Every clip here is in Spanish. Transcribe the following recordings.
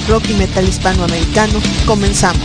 rock y metal hispanoamericano. Comenzamos.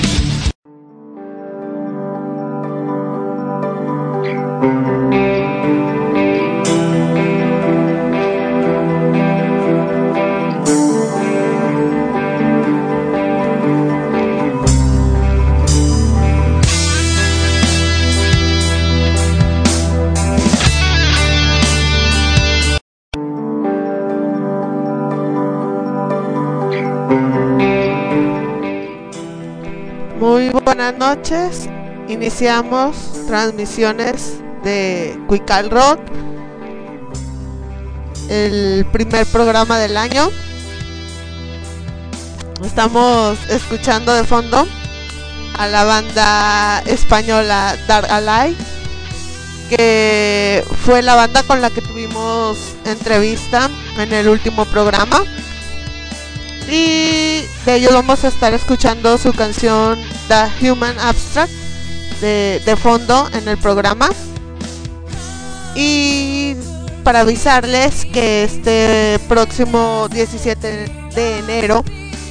Muy buenas noches, iniciamos transmisiones de Cuical Rock, el primer programa del año. Estamos escuchando de fondo a la banda española Dark Ally, que fue la banda con la que tuvimos entrevista en el último programa. Y de ellos vamos a estar escuchando su canción The Human Abstract de fondo en el programa. Y para avisarles que este próximo 17 de enero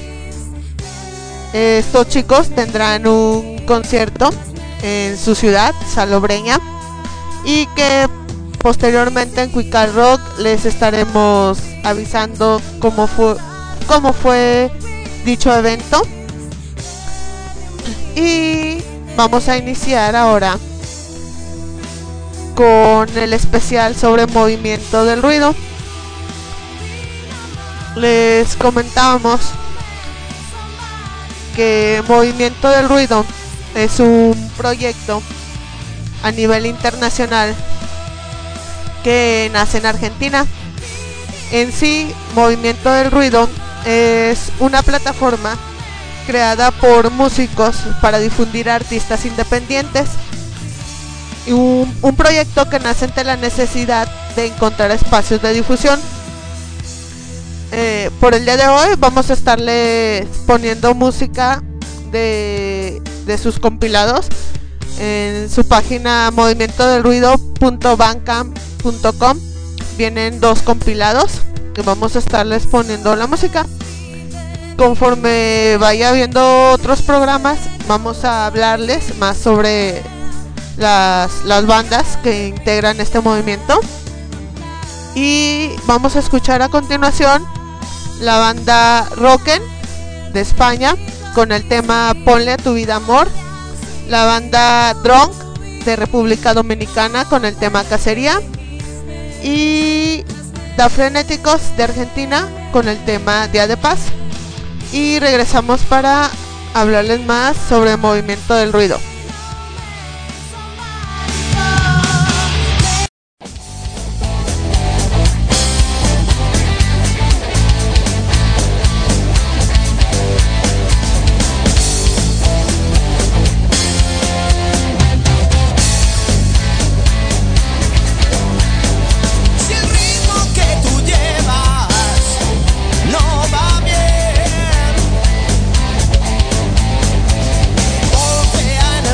estos chicos tendrán un concierto en su ciudad, Salobreña, y que posteriormente en Cuical Rock les estaremos avisando cómo fue dicho evento. Y vamos a iniciar ahora con el especial sobre movimiento del ruido. Les comentábamos que Movimiento del Ruido es un proyecto a nivel internacional que nace en Argentina. En sí, Movimiento del Ruido es una plataforma creada por músicos para difundir a artistas independientes, y un proyecto que nace ante la necesidad de encontrar espacios de difusión. Por el día de hoy vamos a estarles poniendo música de sus compilados en su página movimientodelruido.bandcamp.com. Vienen 2 compilados que vamos a estarles poniendo la música. Conforme vaya viendo otros programas, vamos a hablarles más sobre las bandas que integran este movimiento. Y vamos a escuchar a continuación la banda Rocken de España con el tema Ponle a tu vida amor, la banda Drunk de República Dominicana con el tema Cacería, y The Frenéticos de Argentina con el tema Día de Paz. Y regresamos para hablarles más sobre Movimiento del Ruido. Golpea en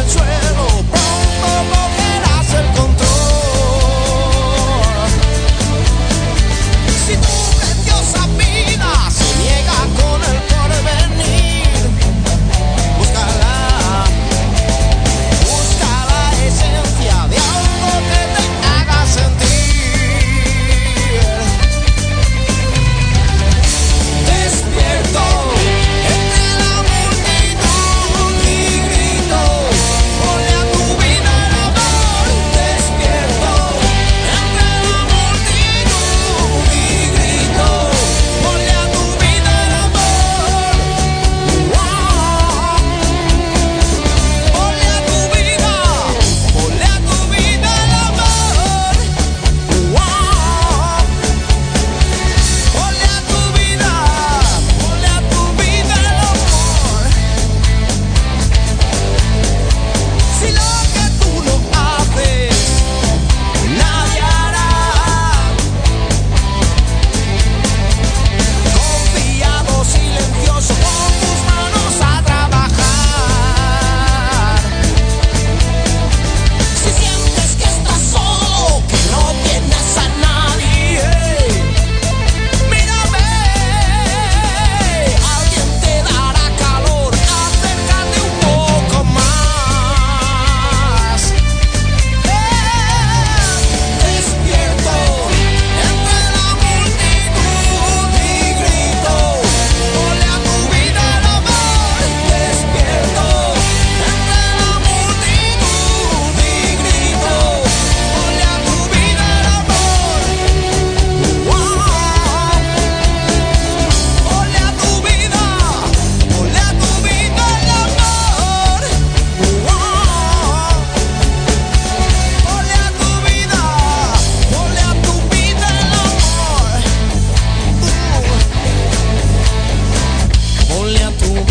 ponle a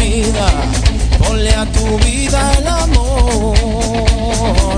tu vida el amor.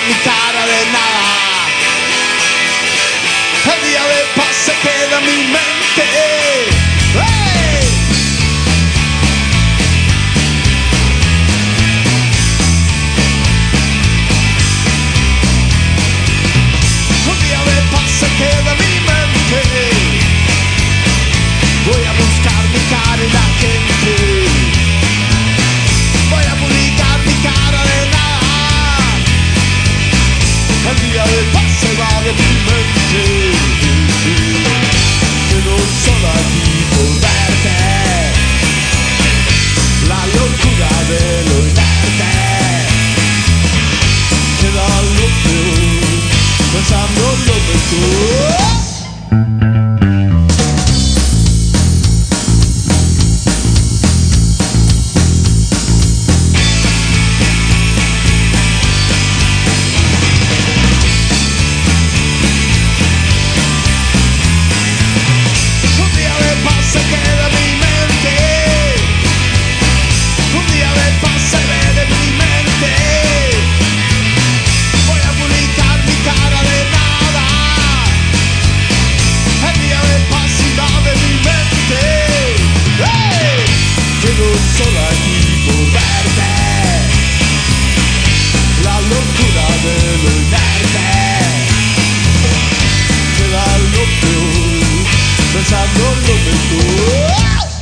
mi cara de nada. El día de paz se queda en mi mente. ¡Hey! Un día de paz se queda en mi mente. Voy a buscar mi cara en la gente. Voy a publicar mi cara de nada. El día de paz se va de mi mente. Quedo solo aquí por verte. La locura de lo inerte. Queda lo peor, pensando lo mejor. Solo aquí por verte. La locura de lo inerte. Queda lo peor, pensando lo mejor.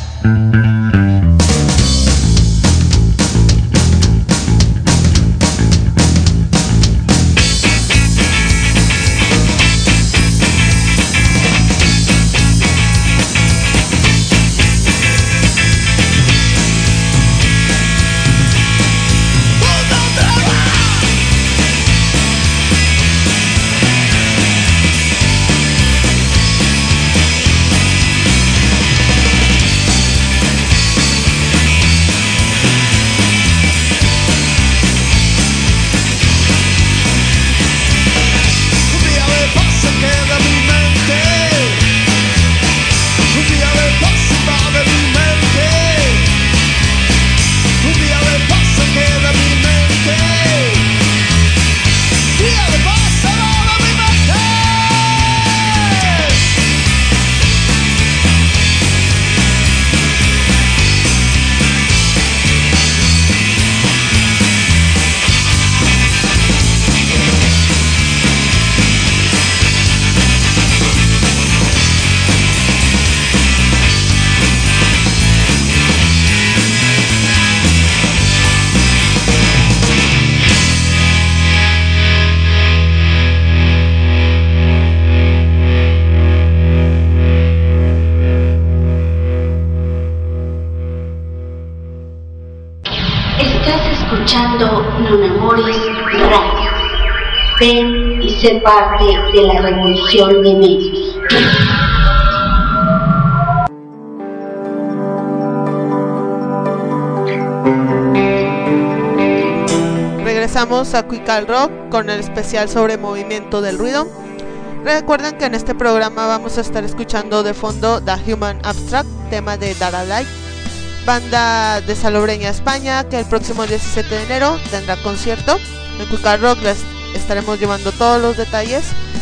Ven y sé parte de la revolución de medios. Regresamos a Quick al Rock con el especial sobre movimiento del ruido. Recuerden que en este programa vamos a estar escuchando de fondo The Human Abstract, tema de Dara Light, banda de Salobreña, España, que el próximo 17 de enero tendrá concierto. En Quick al Rock les estaremos llevando todos los detalles.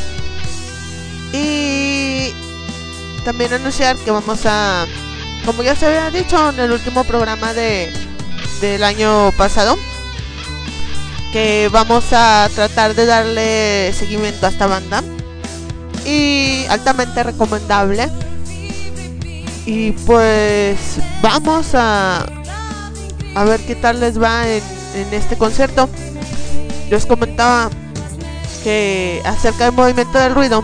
Y también anunciar que vamos a, como ya se había dicho en el último programa del año pasado, que vamos a tratar de darle seguimiento a esta banda, y altamente recomendable. Y pues vamos a ver qué tal les va en este concierto. Yo os comentaba que acerca del movimiento del ruido,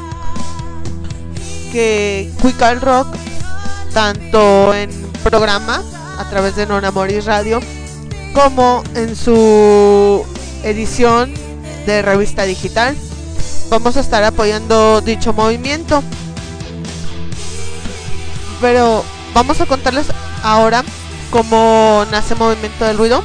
que Quick al Rock, tanto en programa a través de Non Amoris Radio, como en su edición de revista digital, vamos a estar apoyando dicho movimiento. Pero vamos a contarles ahora cómo nace Movimiento del Ruido.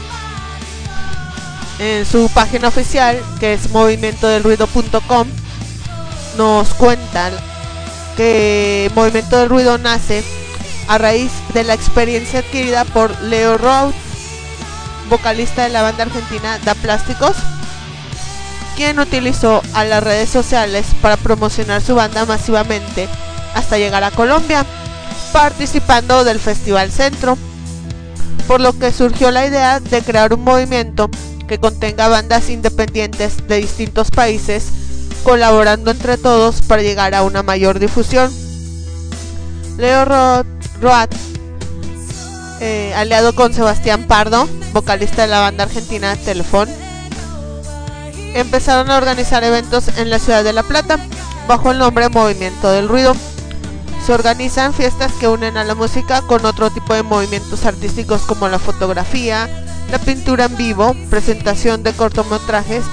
En su página oficial, que es movimientodelruido.com, nos cuentan que Movimiento del Ruido nace a raíz de la experiencia adquirida por Leo Roth, vocalista de la banda argentina Da Plásticos, quien utilizó a las redes sociales para promocionar su banda masivamente hasta llegar a Colombia, participando del Festival Centro, por lo que surgió la idea de crear un movimiento que contenga bandas independientes de distintos países, colaborando entre todos para llegar a una mayor difusión. Leo Roat, aliado con Sebastián Pardo, vocalista de la banda argentina Telefón, empezaron a organizar eventos en la ciudad de La Plata bajo el nombre Movimiento del Ruido. Se organizan fiestas que unen a la música con otro tipo de movimientos artísticos como la fotografía, la pintura en vivo, presentación de cortometrajes,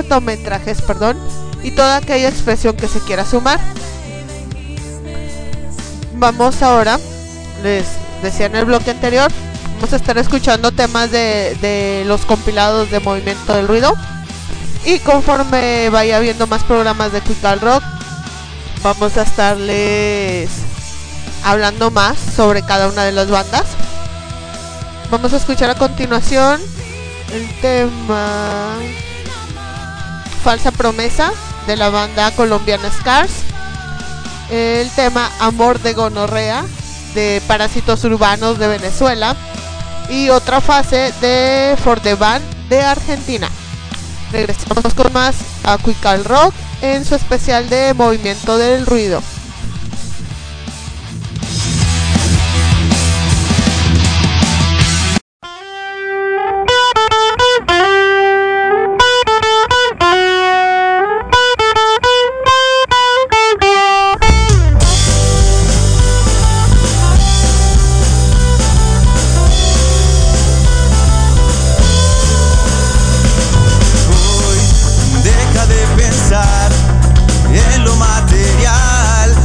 y toda aquella expresión que se quiera sumar. Vamos ahora, les decía en el bloque anterior, vamos a estar escuchando temas de los compilados de Movimiento del Ruido, y conforme vaya viendo más programas de Quick Rock, vamos a estarles hablando más sobre cada una de las bandas. Vamos a escuchar a continuación el tema Falsa Promesa de la banda colombiana Scars, el tema Amor de Gonorrea de Parásitos Urbanos de Venezuela y Otra Fase de For the Band de Argentina. Regresamos con más a Quick Rock en su especial de Movimiento del Ruido. En lo material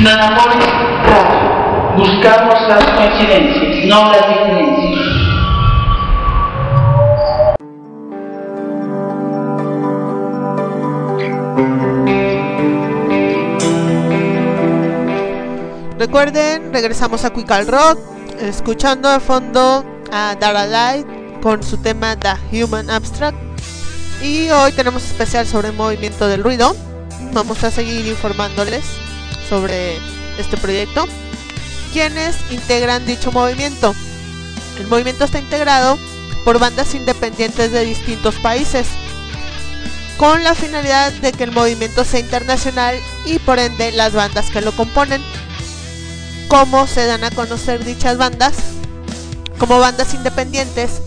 Nanamores Radio. Buscamos las coincidencias, no las diferencias. Recuerden, regresamos a Quical Rock, escuchando de fondo a Dara Light con su tema The Human Abstract. Y hoy tenemos especial sobre el movimiento del ruido. Vamos a seguir informándoles sobre este proyecto. ¿Quiénes integran dicho movimiento? El movimiento está integrado por bandas independientes de distintos países, con la finalidad de que el movimiento sea internacional y por ende las bandas que lo componen. ¿Cómo se dan a conocer dichas bandas? Como bandas independientes,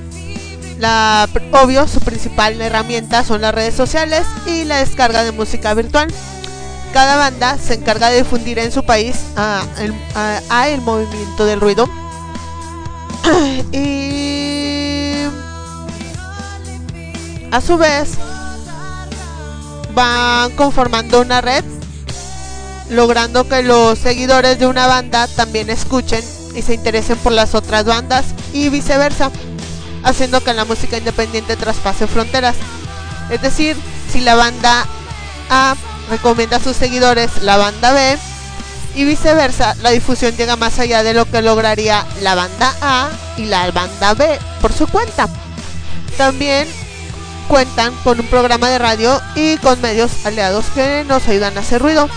obvio, su principal herramienta son las redes sociales y la descarga de música virtual. Cada banda se encarga de difundir en su país el movimiento del ruido. Y a su vez van conformando una red, logrando que los seguidores de una banda también escuchen y se interesen por las otras bandas y viceversa, haciendo que la música independiente traspase fronteras. Es decir, si la banda A recomienda a sus seguidores la banda B y viceversa, la difusión llega más allá de lo que lograría la banda A y la banda B por su cuenta. También cuentan con un programa de radio y con medios aliados que nos ayudan a hacer ruido.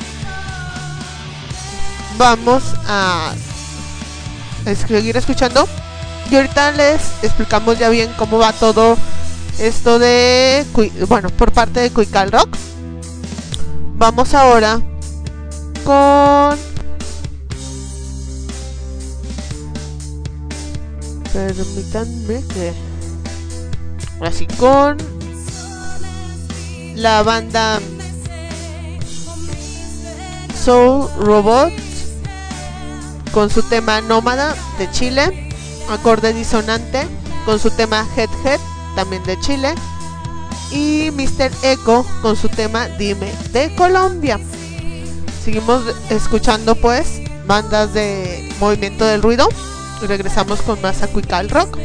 Vamos a seguir escuchando y ahorita les explicamos ya bien cómo va todo esto de, bueno, por parte de Quical Rock. Vamos ahora con, permítanme que, así, con la banda Soul Robot con su tema Nómada de Chile, Acorde Disonante con su tema Head Head también de Chile, y Mr. Echo con su tema Dime de Colombia. Seguimos escuchando pues bandas de movimiento del ruido y regresamos con más a Quical Rock.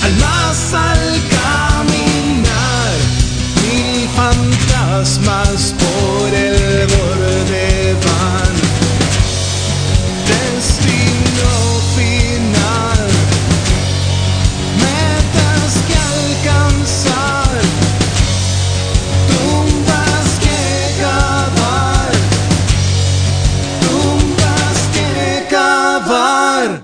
Almas al caminar, mil fantasmas por el borde van. Destino final, metas que alcanzar, tumbas que cavar, tumbas que cavar.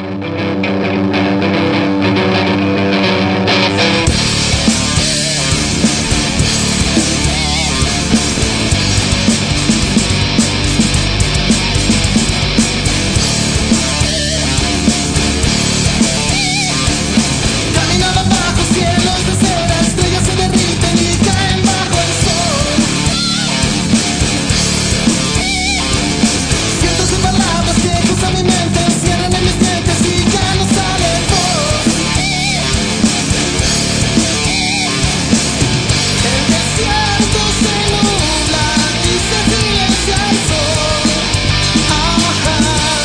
Caminaba bajo cielos de cera, estrellas se derriten y caen bajo el sol. Cientos de palabras que cruzan mi mente, cierran en mis dientes y ya no sale voz. El desierto se nubla y se silencia el sol. Ajá.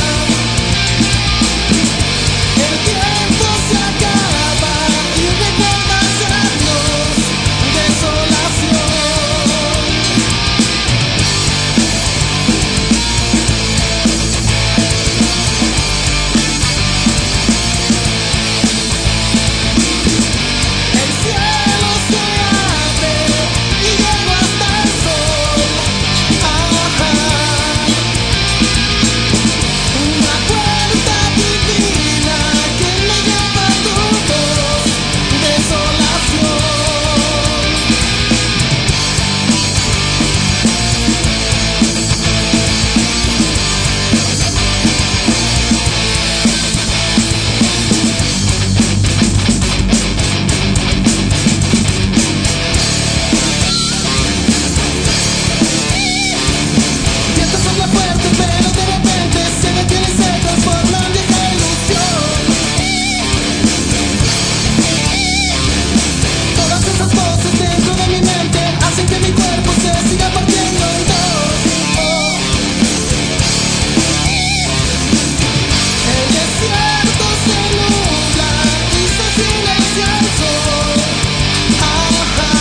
El tiempo se acaba y recuerdas años, desolación. El cielo se abre y llego hasta el sol. Ajá. Una puerta divina que me lleva a tu voz, desolación. Siento sopla fuerte, pero de repente se detiene y se transforma en vieja ilusión. Todas esas voces dentro de mi mente hacen que mi cuerpo se siga partiendo en dos. Oh. El desierto se nubla y se silencia el sol. Ajá.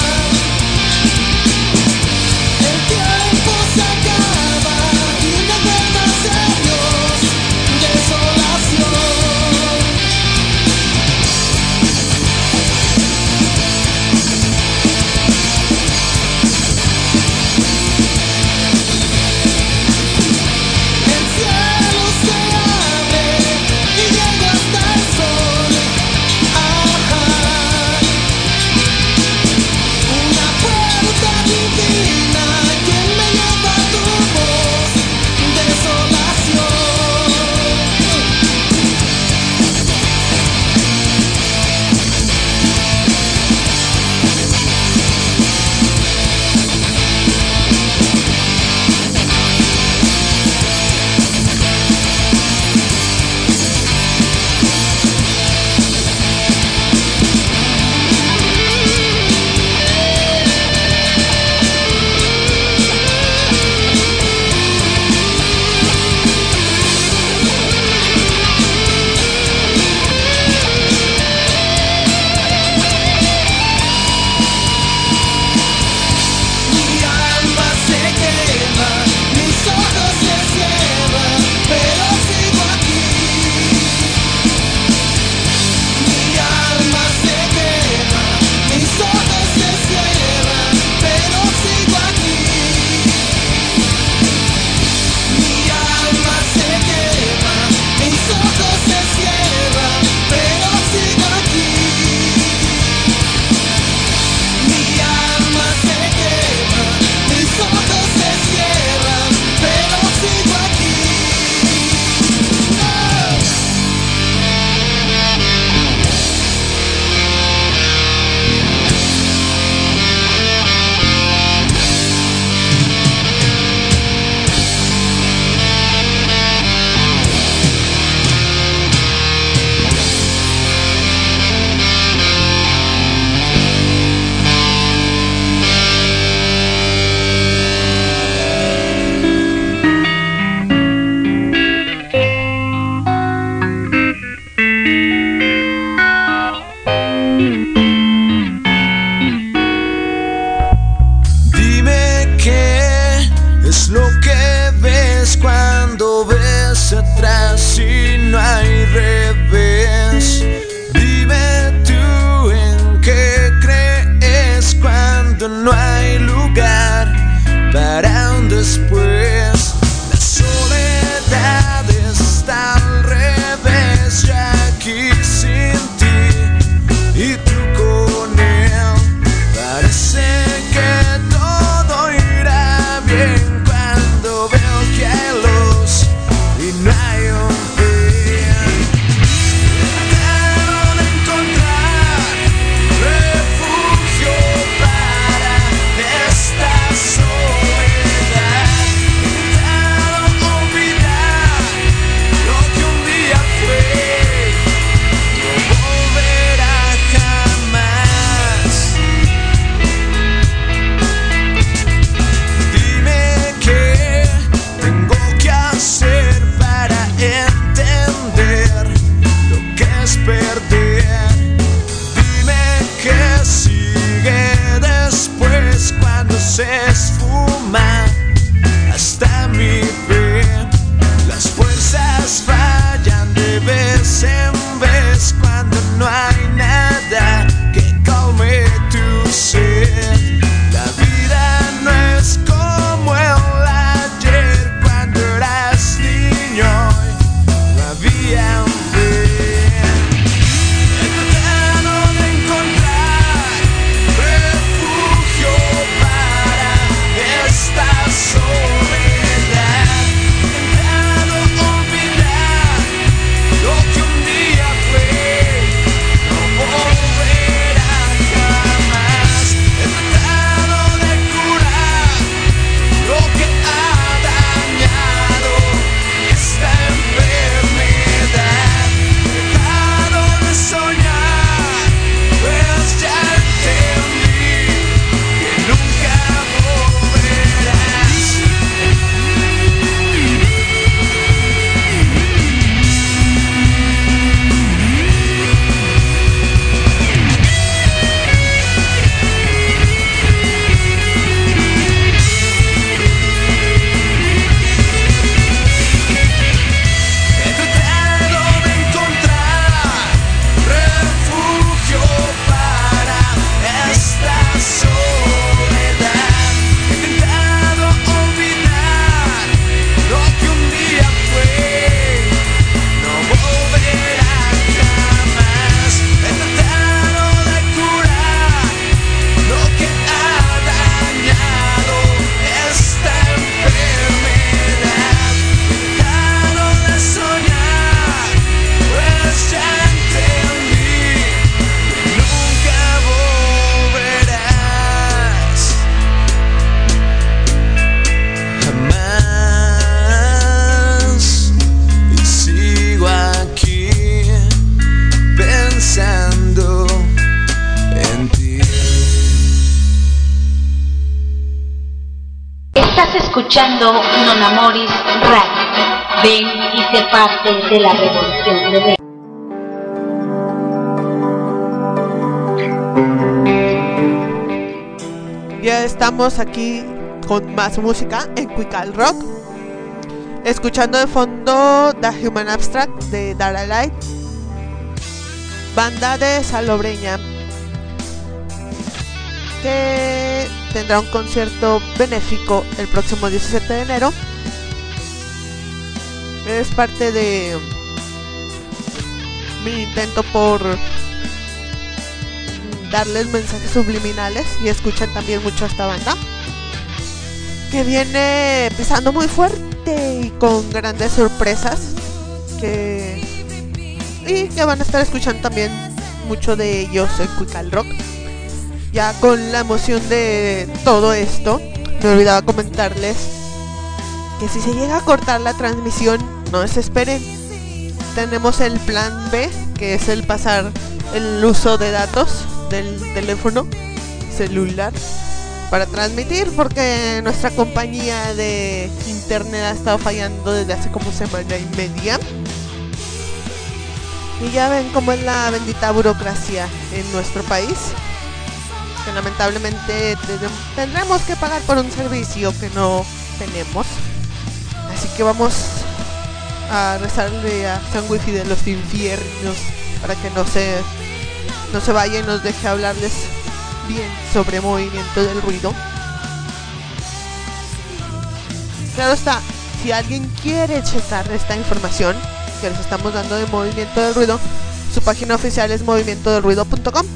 El tiempo se acaba y recuerdas años, desolación. El cielo se abre y llego hasta el sol. Ajá. Estás escuchando Non Amoris Radio. Ven y sé parte de la revolución rebelde. Ya estamos aquí con más música en Quical Rock, escuchando de fondo The Human Abstract de Dara Light, banda de Salobreña, que tendrá un concierto benéfico el próximo 17 de enero. Es parte de mi intento por darles mensajes subliminales, y escuchan también mucho a esta banda, que viene pisando muy fuerte y con grandes sorpresas, y que van a estar escuchando también mucho de ellos en Quical Rock. Ya con la emoción de todo esto, me olvidaba comentarles que si se llega a cortar la transmisión, no desesperen. Tenemos el plan B, que es el pasar el uso de datos del teléfono celular para transmitir, porque nuestra compañía de internet ha estado fallando desde hace como semana y media, y ya ven cómo es la bendita burocracia en nuestro país, que lamentablemente tendremos que pagar por un servicio que no tenemos. Así que vamos a rezarle a San Wifi de los infiernos para que no se vaya y nos deje hablarles bien sobre movimiento del ruido. Claro está, si alguien quiere checar esta información que les estamos dando de movimiento del ruido, su página oficial es movimientodelruido.com.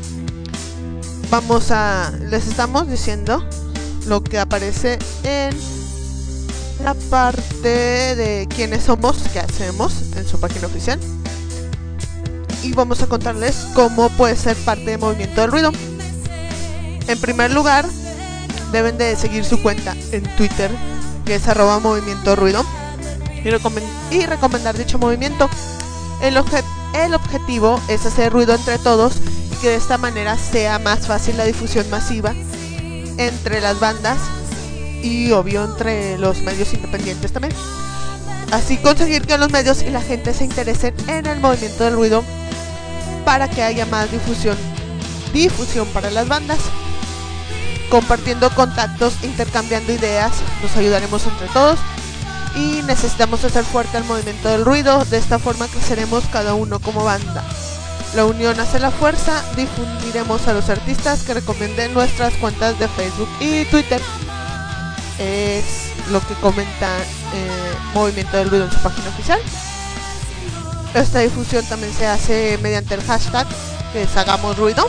Les estamos diciendo lo que aparece en la parte de quiénes somos, qué hacemos en su página oficial, y vamos a contarles cómo puede ser parte de Movimiento del Ruido. En primer lugar, deben de seguir su cuenta en Twitter, que es @movimientoruido, y recomendar dicho movimiento. El objetivo es hacer ruido entre todos, y que de esta manera sea más fácil la difusión masiva entre las bandas y obvio entre los medios independientes también. Así conseguir que los medios y la gente se interesen en el movimiento del ruido, para que haya más difusión para las bandas. Compartiendo contactos, intercambiando ideas, nos ayudaremos entre todos, y necesitamos hacer fuerte el movimiento del ruido. De esta forma creceremos cada uno como banda. La unión hace la fuerza. Difundiremos a los artistas que recomienden nuestras cuentas de Facebook y Twitter. Es lo que comenta Movimiento del Ruido en su página oficial. Esta difusión también se hace mediante el hashtag, que es Hagamos Ruido,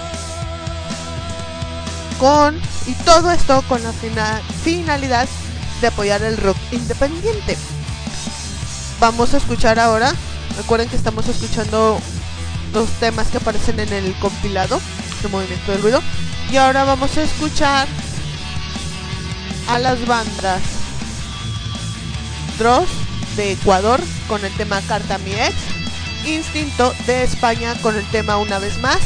y todo esto con la finalidad de apoyar el rock independiente. Vamos a escuchar ahora, recuerden que estamos escuchando los temas que aparecen en el compilado de Movimiento del Ruido, y ahora vamos a escuchar a las bandas Dross de Ecuador con el tema Carta a mi ex, Instinto de España con el tema Una vez más,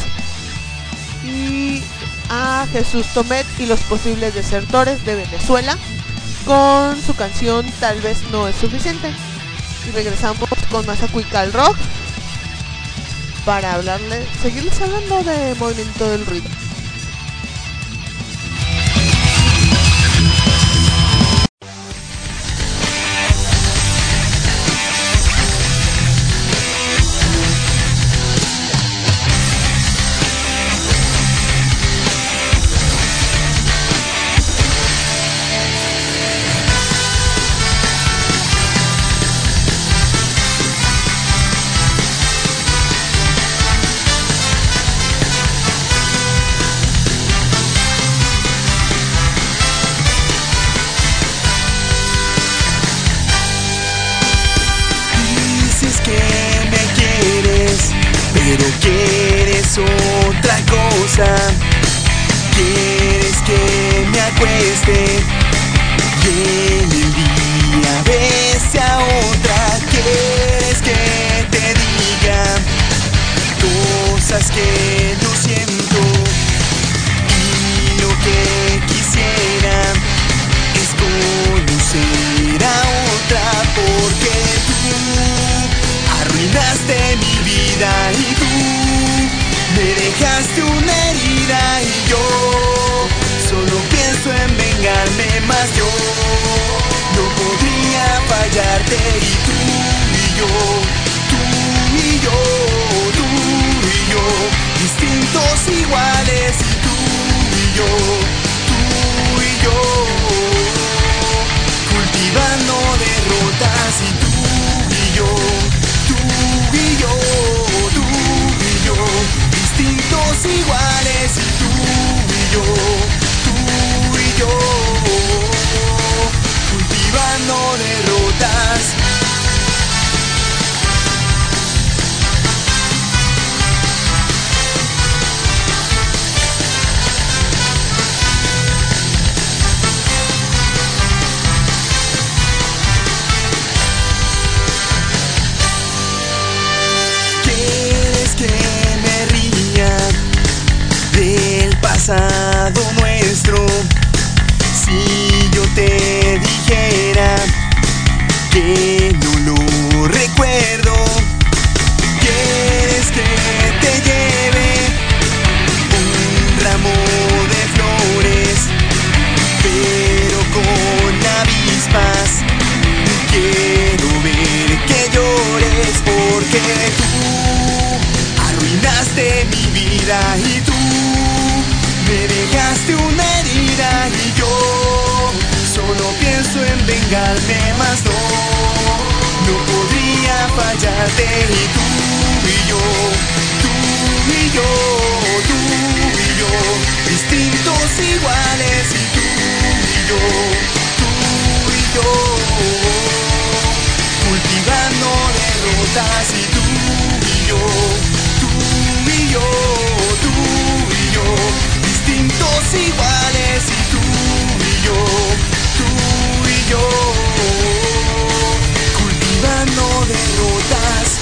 y a Jesús Tomet y los Posibles Desertores de Venezuela con su canción Tal vez no es suficiente. Y regresamos con más a Quical Rock para seguirles hablando de Movimiento del Ruido. Pero quieres otra cosa, quieres que me acueste y en el día bese a otra, quieres que te diga cosas que no siento, y lo que quisiera es dejaste una herida y yo solo pienso en vengarme, más yo no podría fallarte. Y tú y yo, tú y yo, tú y yo, distintos iguales. Y tú y yo, tú y yo, cultivando derrotas. Y tú y yo, tú y yo, tú y yo, distintos iguales. Y tú y yo, tú y yo, cultivando derrotas. Pasado nuestro, si yo te dijera que no lo recuerdo, quieres que te lleve un ramo de flores, pero con avispas. Quiero ver que llores porque tú arruinaste mi vida y tú me dejaste una herida y yo solo pienso en vengarme, más no podría fallarte. Y tú y yo, tú y yo, tú y yo, distintos iguales. Y tú y yo, tú y yo, cultivando derrotas. Y tú y yo, tú y yo, tú y yo, distintos iguales. Y tú y yo, tú y yo, cultivando derrotas.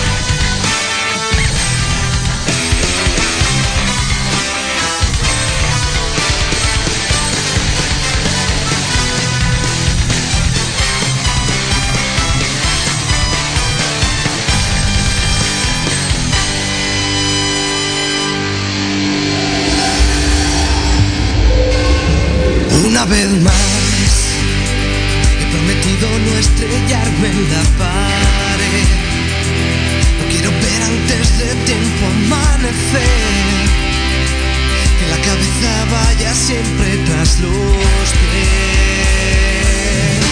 Una vez más he prometido no estrellarme en la pared. No quiero ver antes de tiempo amanecer, que la cabeza vaya siempre tras los pies.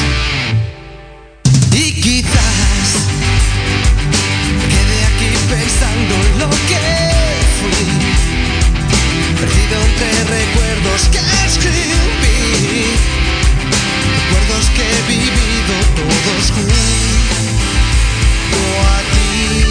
Y quizás me quede aquí pensando en lo que fui, perdido entre recuerdos que escribí, recuerdos que he vivido todos junto a ti.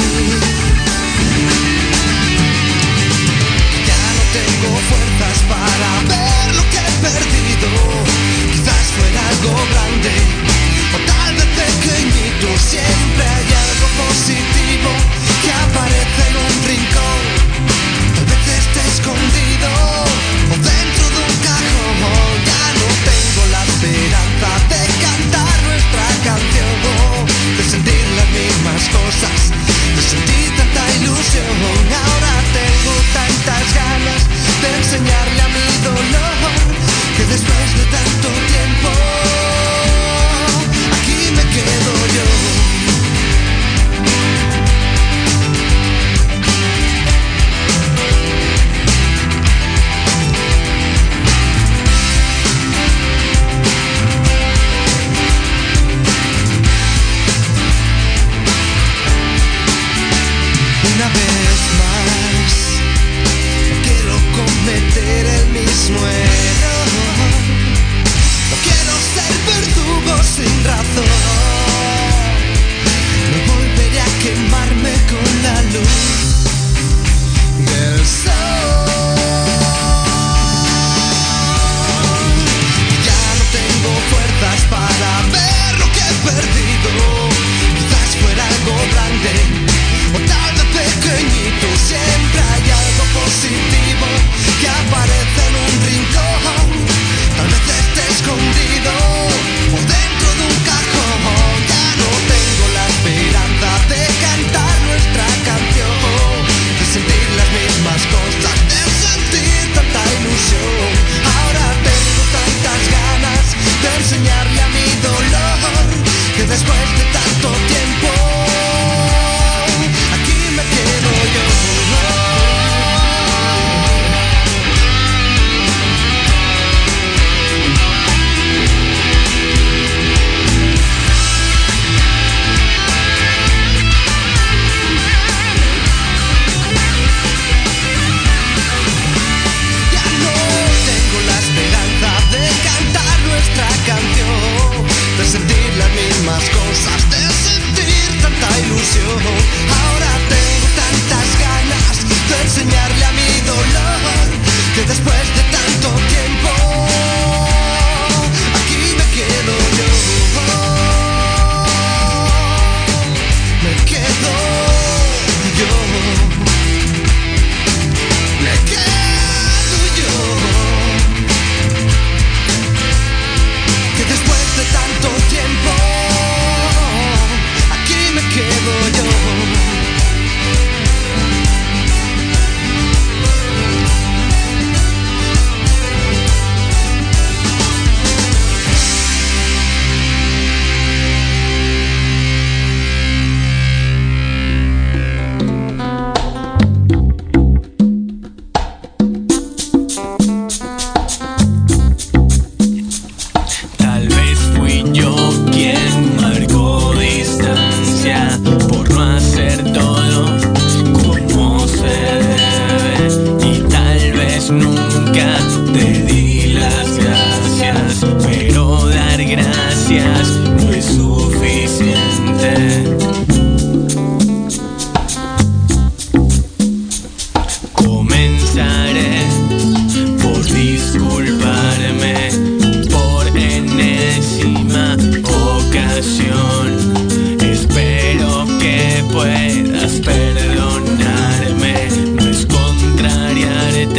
Ya no tengo fuerzas para ver lo que he perdido. Quizás fuera algo grande o tal vez pequeñito. Siempre hay algo positivo que aparece en un rincón. Tal vez esté escondido o dentro de un cajón.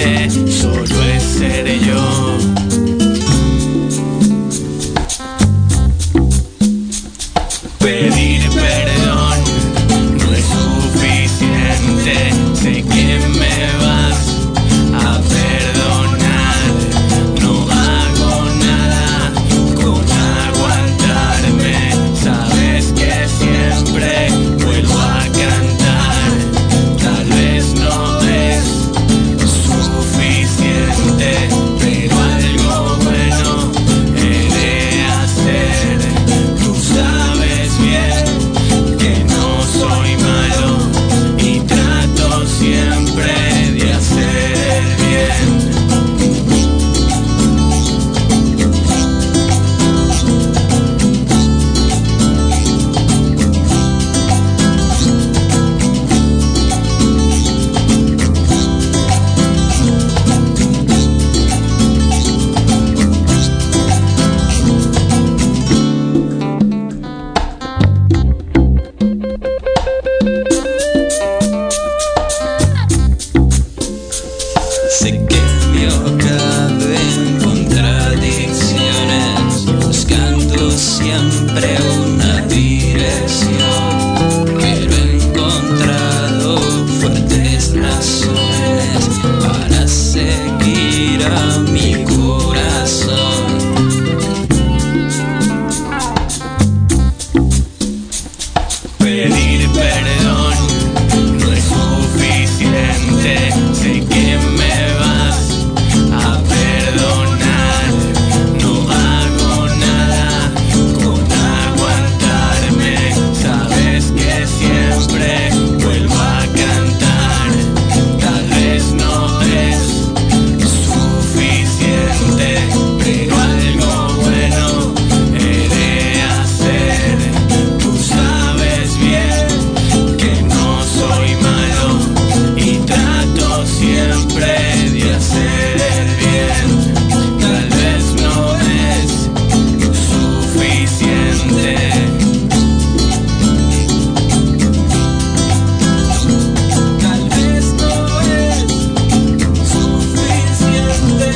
suficiente, solo es ser yo. Pedir perdón no es suficiente, sé que me vas a perdonar. No hago nada con aguantarme, sabes que siempre vuelvo a cantar. Tal vez no es suficiente, pero algo bueno he de hacer. Tú sabes bien que no soy malo y trato siempre de hacer el bien. Sé que me ahogado en contradicciones, buscando siempre una dirección, pero he encontrado fuertes razones para seguir a mi corazón. Pedir perdón no es suficiente, sé que me vas a perdonar. No hago nada con aguantarme, sabes que siempre vuelvo a cantar. Tal vez no es suficiente, pero algo bueno he de hacer. Tú sabes bien que no soy malo y trato siempre de hacer el bien. Tal vez no es suficiente. Tal vez no es suficiente.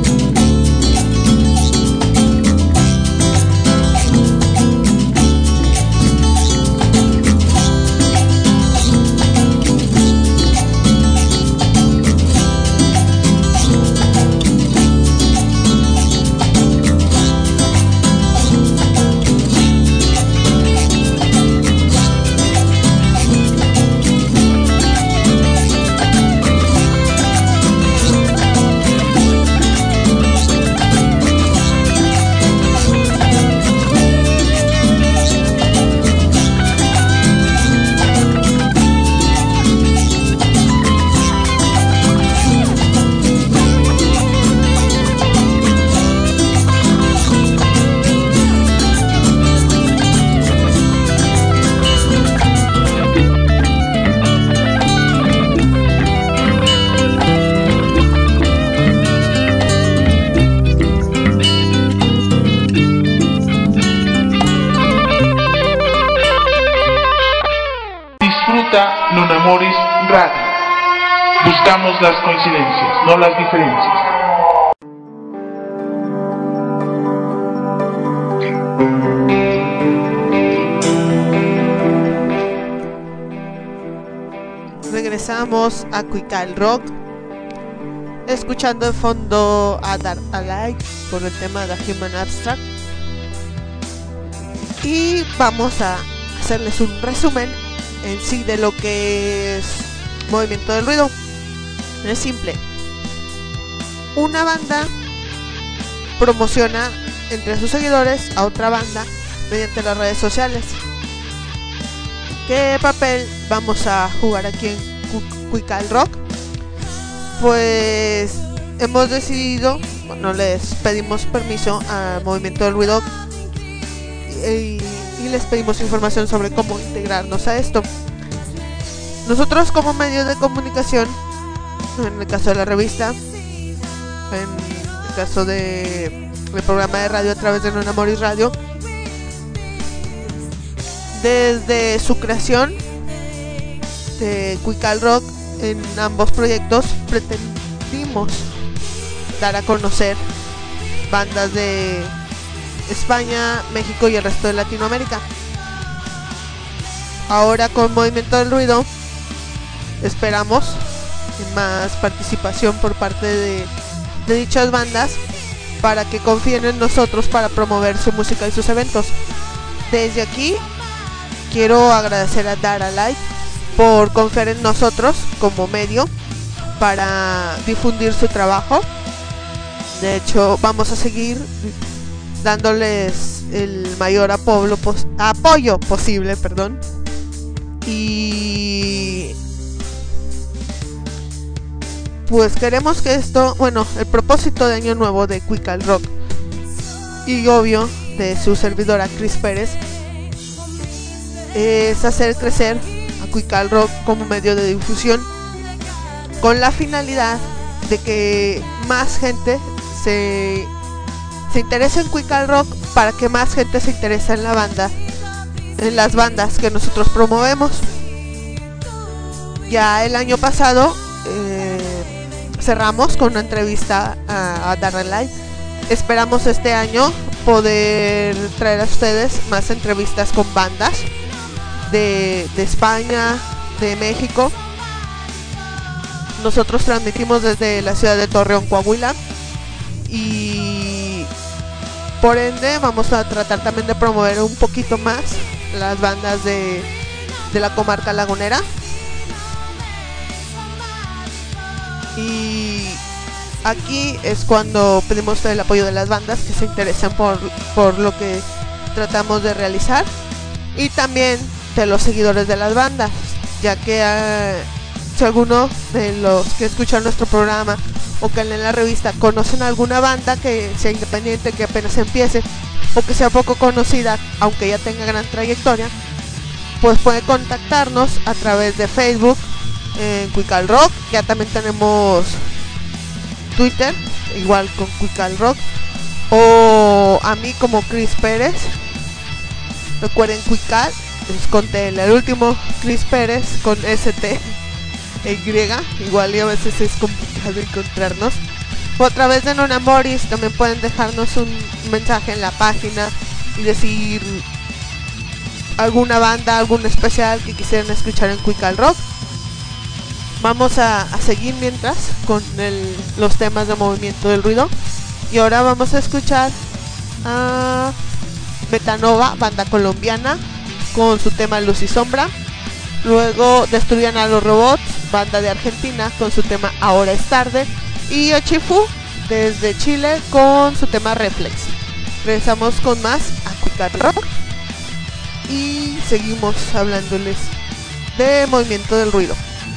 Disfruta Non Amoris Radio. Buscamos las coincidencias, no las diferencias. Regresamos a Cuical Rock, escuchando de fondo a Dark Alike por el tema de Human Abstract, y vamos a hacerles un resumen en sí de lo que es Movimiento del Ruido. Es simple: una banda promociona entre sus seguidores a otra banda mediante las redes sociales. ¿Qué papel vamos a jugar aquí en Cuical Rock? Pues hemos decidido, bueno, les pedimos permiso a Movimiento del Ruido y les pedimos información sobre cómo integrarnos a esto. Nosotros, como medio de comunicación, en el caso de la revista, en el caso del programa de radio a través de Non Amoris Radio, desde su creación de Cuical Rock, en ambos proyectos pretendimos queremos dar a conocer bandas de España, México y el resto de Latinoamérica. Ahora con Movimiento del Ruido esperamos más participación por parte de dichas bandas para que confíen en nosotros para promover su música y sus eventos. Desde aquí quiero agradecer a Dara Light por confiar en nosotros como medio para difundir su trabajo. De hecho, vamos a seguir dándoles el mayor apoyo posible, y pues queremos que esto, el propósito de año nuevo de Cuical Rock y obvio de su servidora Cris Pérez es hacer crecer a Cuical Rock como medio de difusión, con la finalidad de que más gente se interese en Cuical Rock, para que más gente se interese en las bandas que nosotros promovemos. Ya el año pasado cerramos con una entrevista a Darren Light. Esperamos este año poder traer a ustedes más entrevistas con bandas de España, de México. Nosotros transmitimos desde la ciudad de Torreón, Coahuila, y por ende vamos a tratar también de promover un poquito más las bandas de la comarca lagunera. Y aquí es cuando pedimos el apoyo de las bandas que se interesan por lo que tratamos de realizar, y también de los seguidores de las bandas, ya que si alguno de los que escuchan nuestro programa o que leen la revista conocen alguna banda que sea independiente, que apenas empiece o que sea poco conocida aunque ya tenga gran trayectoria, pues puede contactarnos a través de Facebook en Cuical Rock. Ya también tenemos Twitter igual con Cuical Rock, o a mí como Cris Pérez. Recuerden, Cuical es con TL el último, Cris Pérez con ST Y, igual y a veces es complicado encontrarnos. O a través de Nona Moris también pueden dejarnos un mensaje en la página y decir alguna banda, algún especial que quisieran escuchar en Cuical Rock. Vamos a seguir mientras con los temas de Movimiento del Ruido, y ahora vamos a escuchar a Metanova, banda colombiana, con su tema Luz y Sombra. Luego Destruyan a los Robots, banda de Argentina, con su tema Ahora es Tarde. Y Ochifu, desde Chile, con su tema Reflex. Regresamos con más a Cuical Rock y seguimos hablándoles de Movimiento del Ruido.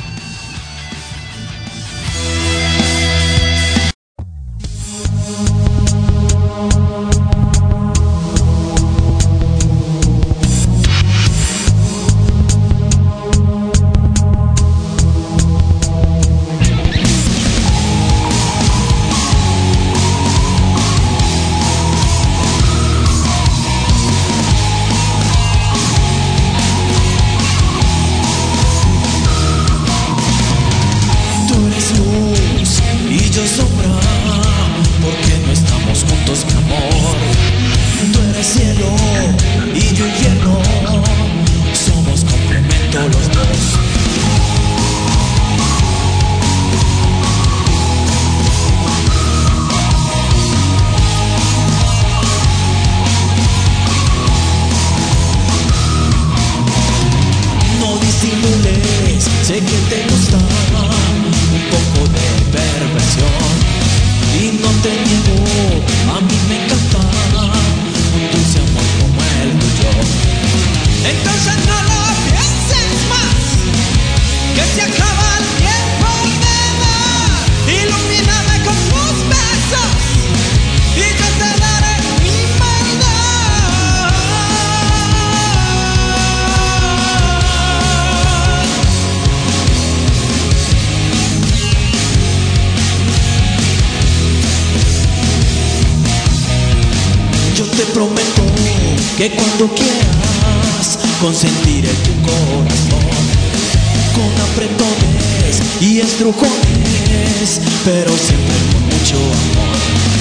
Que cuando quieras consentir en tu corazón, con apretones y estrujones, pero siempre con mucho amor.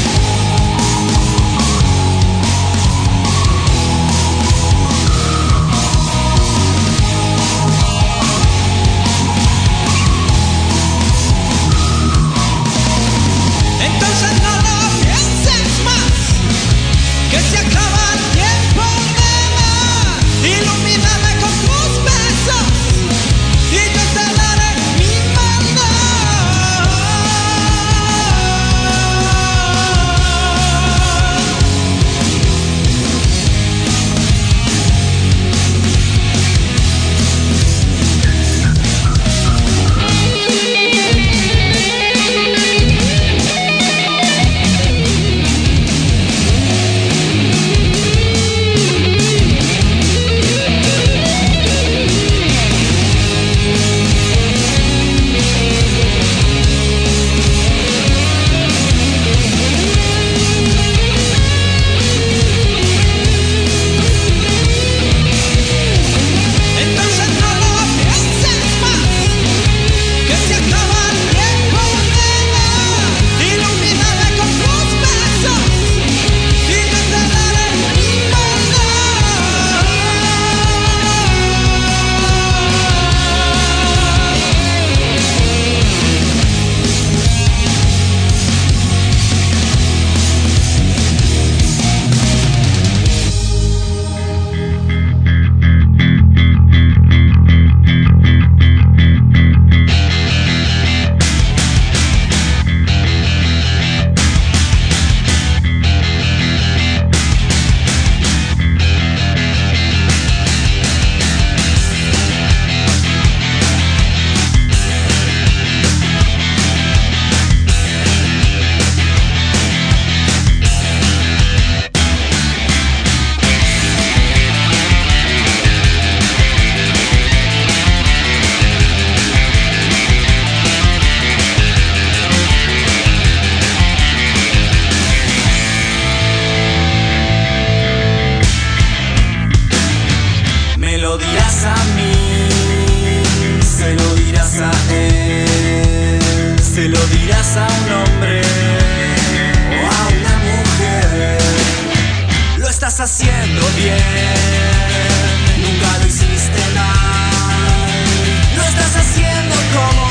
Entonces no lo pienses más, que se acaba el tiempo, nena. Ilumíname con tus besos y yo te daré mi mano. Entonces no lo pienses más, que se acaba el tiempo, nena. Ilumíname con tus besos y yo te daré mi mano. Me lo dirás a mí, se lo dirás a él, se lo dirás a un hombre o a una mujer. Lo estás haciendo bien, nunca lo hiciste mal. Lo estás haciendo como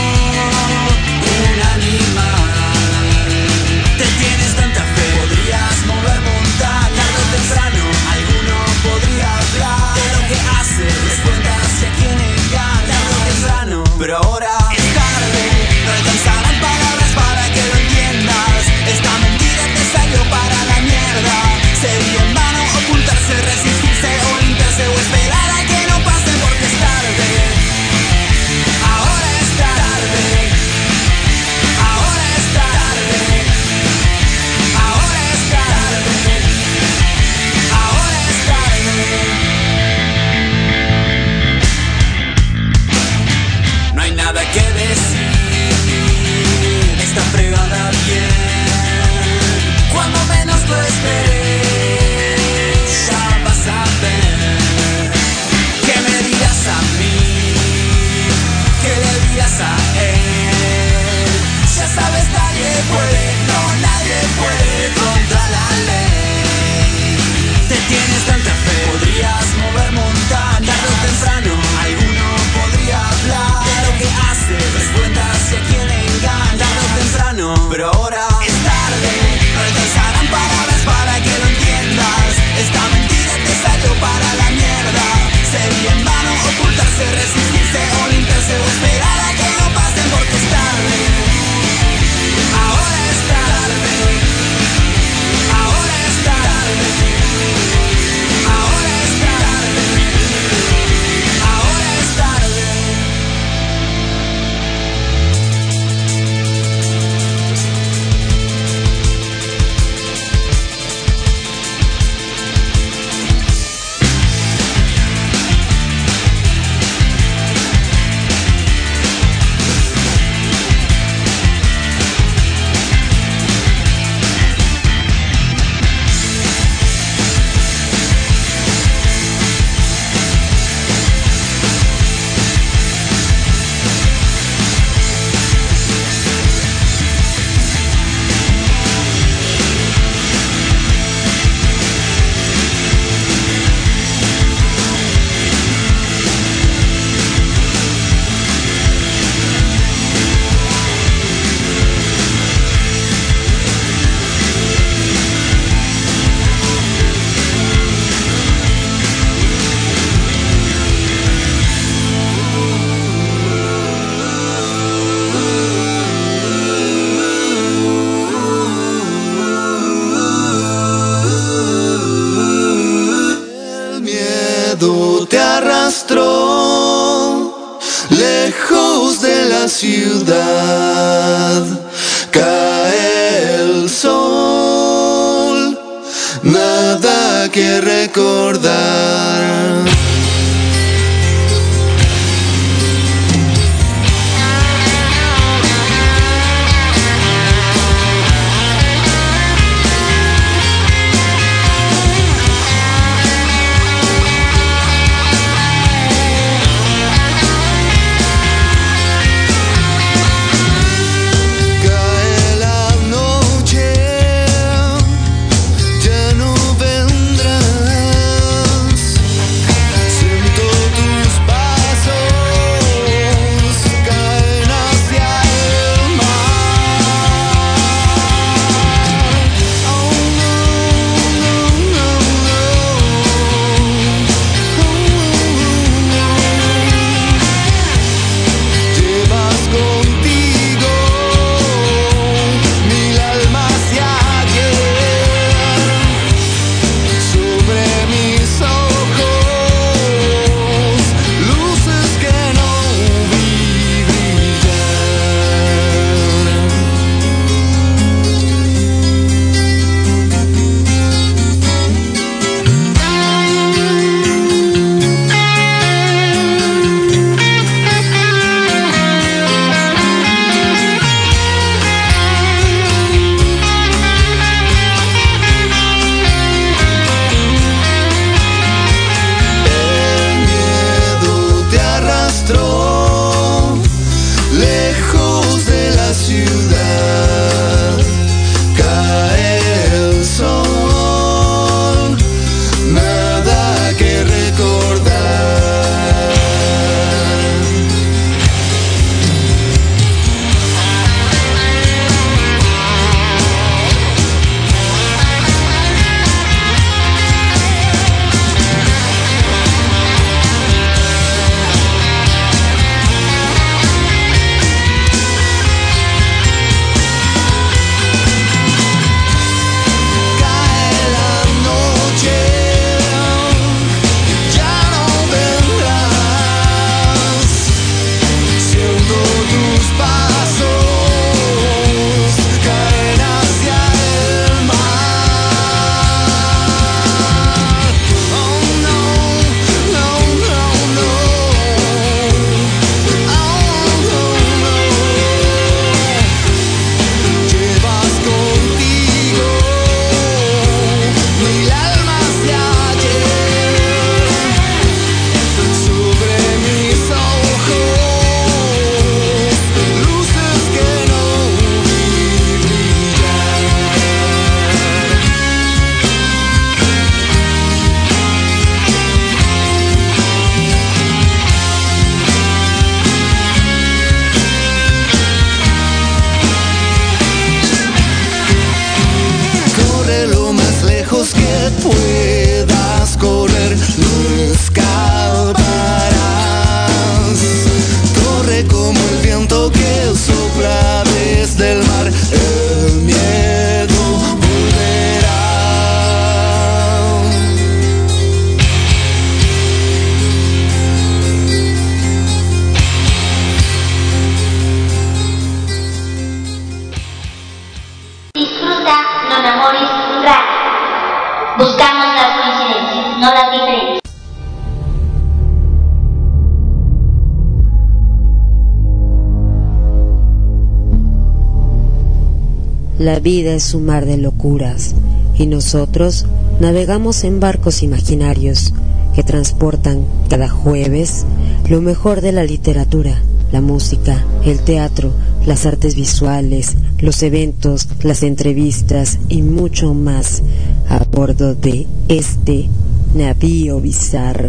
un animal. Te tienes tanta fe, podrías mover montañas. Tarde o temprano alguno podría hablar de lo que hace, les cuentas y a quién engaña. Tarde o temprano, pero ahora es tarde. No alcanzarán palabras para que lo entiendas. Esta mentira te salió para la mierda. Sería en vano ocultarse, resistirse ciudad. Cae el sol, nada que recordar. Buscamos las coincidencias, no las diferencias. La vida es un mar de locuras y nosotros navegamos en barcos imaginarios que transportan cada jueves lo mejor de la literatura, la música, el teatro, las artes visuales, los eventos, las entrevistas y mucho más a bordo de este navío bizarro.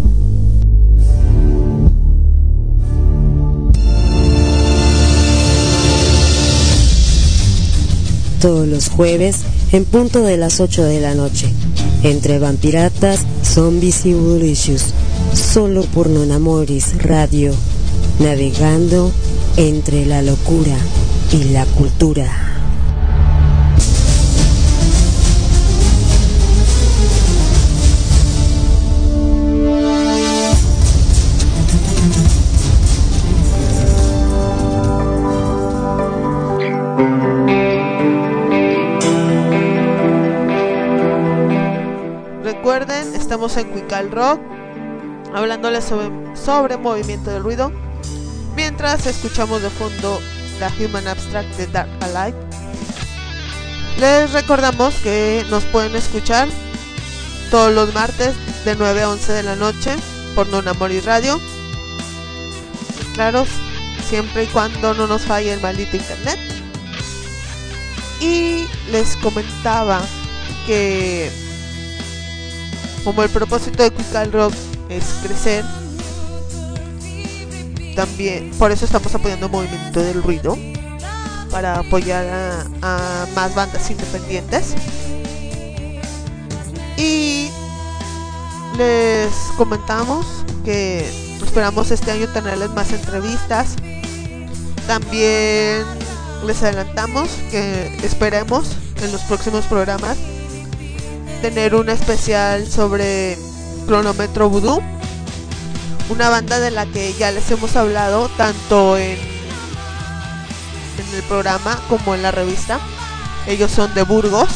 Todos los jueves en punto de las 8 de la noche, entre vampiratas, zombies y bulicious, solo por Nonamoris Radio, navegando entre la locura y la cultura. Recuerden, estamos en Cuical Rock, hablándoles sobre movimiento del ruido, mientras escuchamos de fondo la Human Abstract de Dark Alive. Les recordamos que nos pueden escuchar todos los martes de 9 a 11 de la noche por Non Amoris Radio. Claro, siempre y cuando no nos falle el maldito internet. Y les comentaba que como el propósito de Cuical Rock es crecer, también por eso estamos apoyando Movimiento del Ruido, para apoyar a más bandas independientes. Y les comentamos que esperamos este año tenerles más entrevistas. También les adelantamos que esperemos en los próximos programas tener un especial sobre Cronómetro Voodoo, una banda de la que ya les hemos hablado tanto en el programa como en la revista. Ellos son de Burgos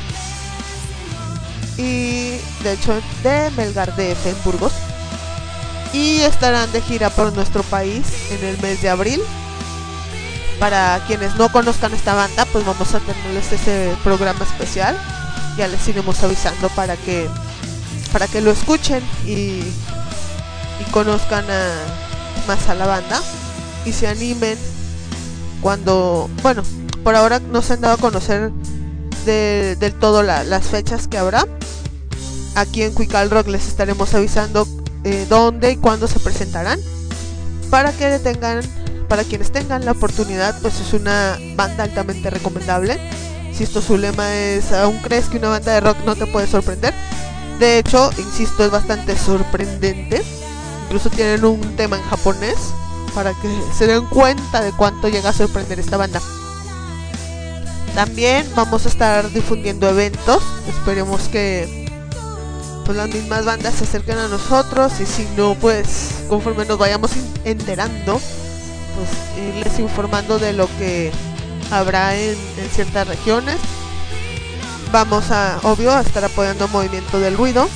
y de hecho de Melgar DF en Burgos, y estarán de gira por nuestro país en el mes de abril. Para quienes no conozcan esta banda, pues vamos a tenerles ese programa especial. Ya les iremos avisando para que lo escuchen y conozcan más a la banda y se animen cuando, bueno, por ahora no se han dado a conocer del todo las fechas que habrá. Aquí en Cuical Rock les estaremos avisando dónde y cuándo se presentarán, para quienes tengan la oportunidad. Pues es una banda altamente recomendable. Insisto, su lema es: aún crees que una banda de rock no te puede sorprender. De hecho, insisto, es bastante sorprendente. Incluso tienen un tema en japonés para que se den cuenta de cuánto llega a sorprender esta banda. También vamos a estar difundiendo eventos. Esperemos que pues las mismas bandas se acerquen a nosotros, y si no, pues conforme nos vayamos enterando, pues irles informando de lo que habrá en ciertas regiones. Vamos a estar apoyando Movimiento del Ruido,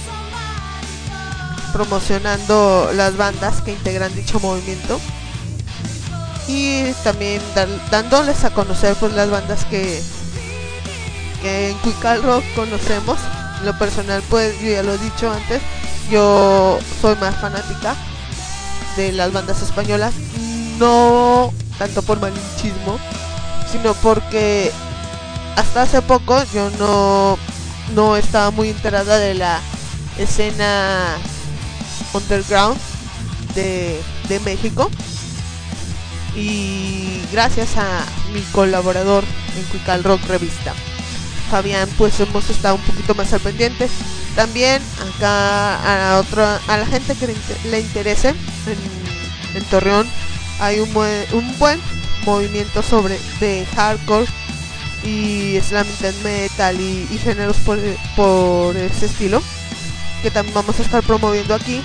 promocionando las bandas que integran dicho movimiento, y también dándoles a conocer pues las bandas que en Cuical Rock conocemos. En lo personal, pues yo ya lo he dicho antes, yo soy más fanática de las bandas españolas, no tanto por malinchismo, sino porque hasta hace poco yo no estaba muy enterada de la escena underground de México, y gracias a mi colaborador en Cuical Rock Revista, Fabián, pues hemos estado un poquito más al pendiente. También acá a la gente que le interese en Torreón hay un buen movimiento de hardcore y slam metal y géneros por ese estilo, que también vamos a estar promoviendo aquí,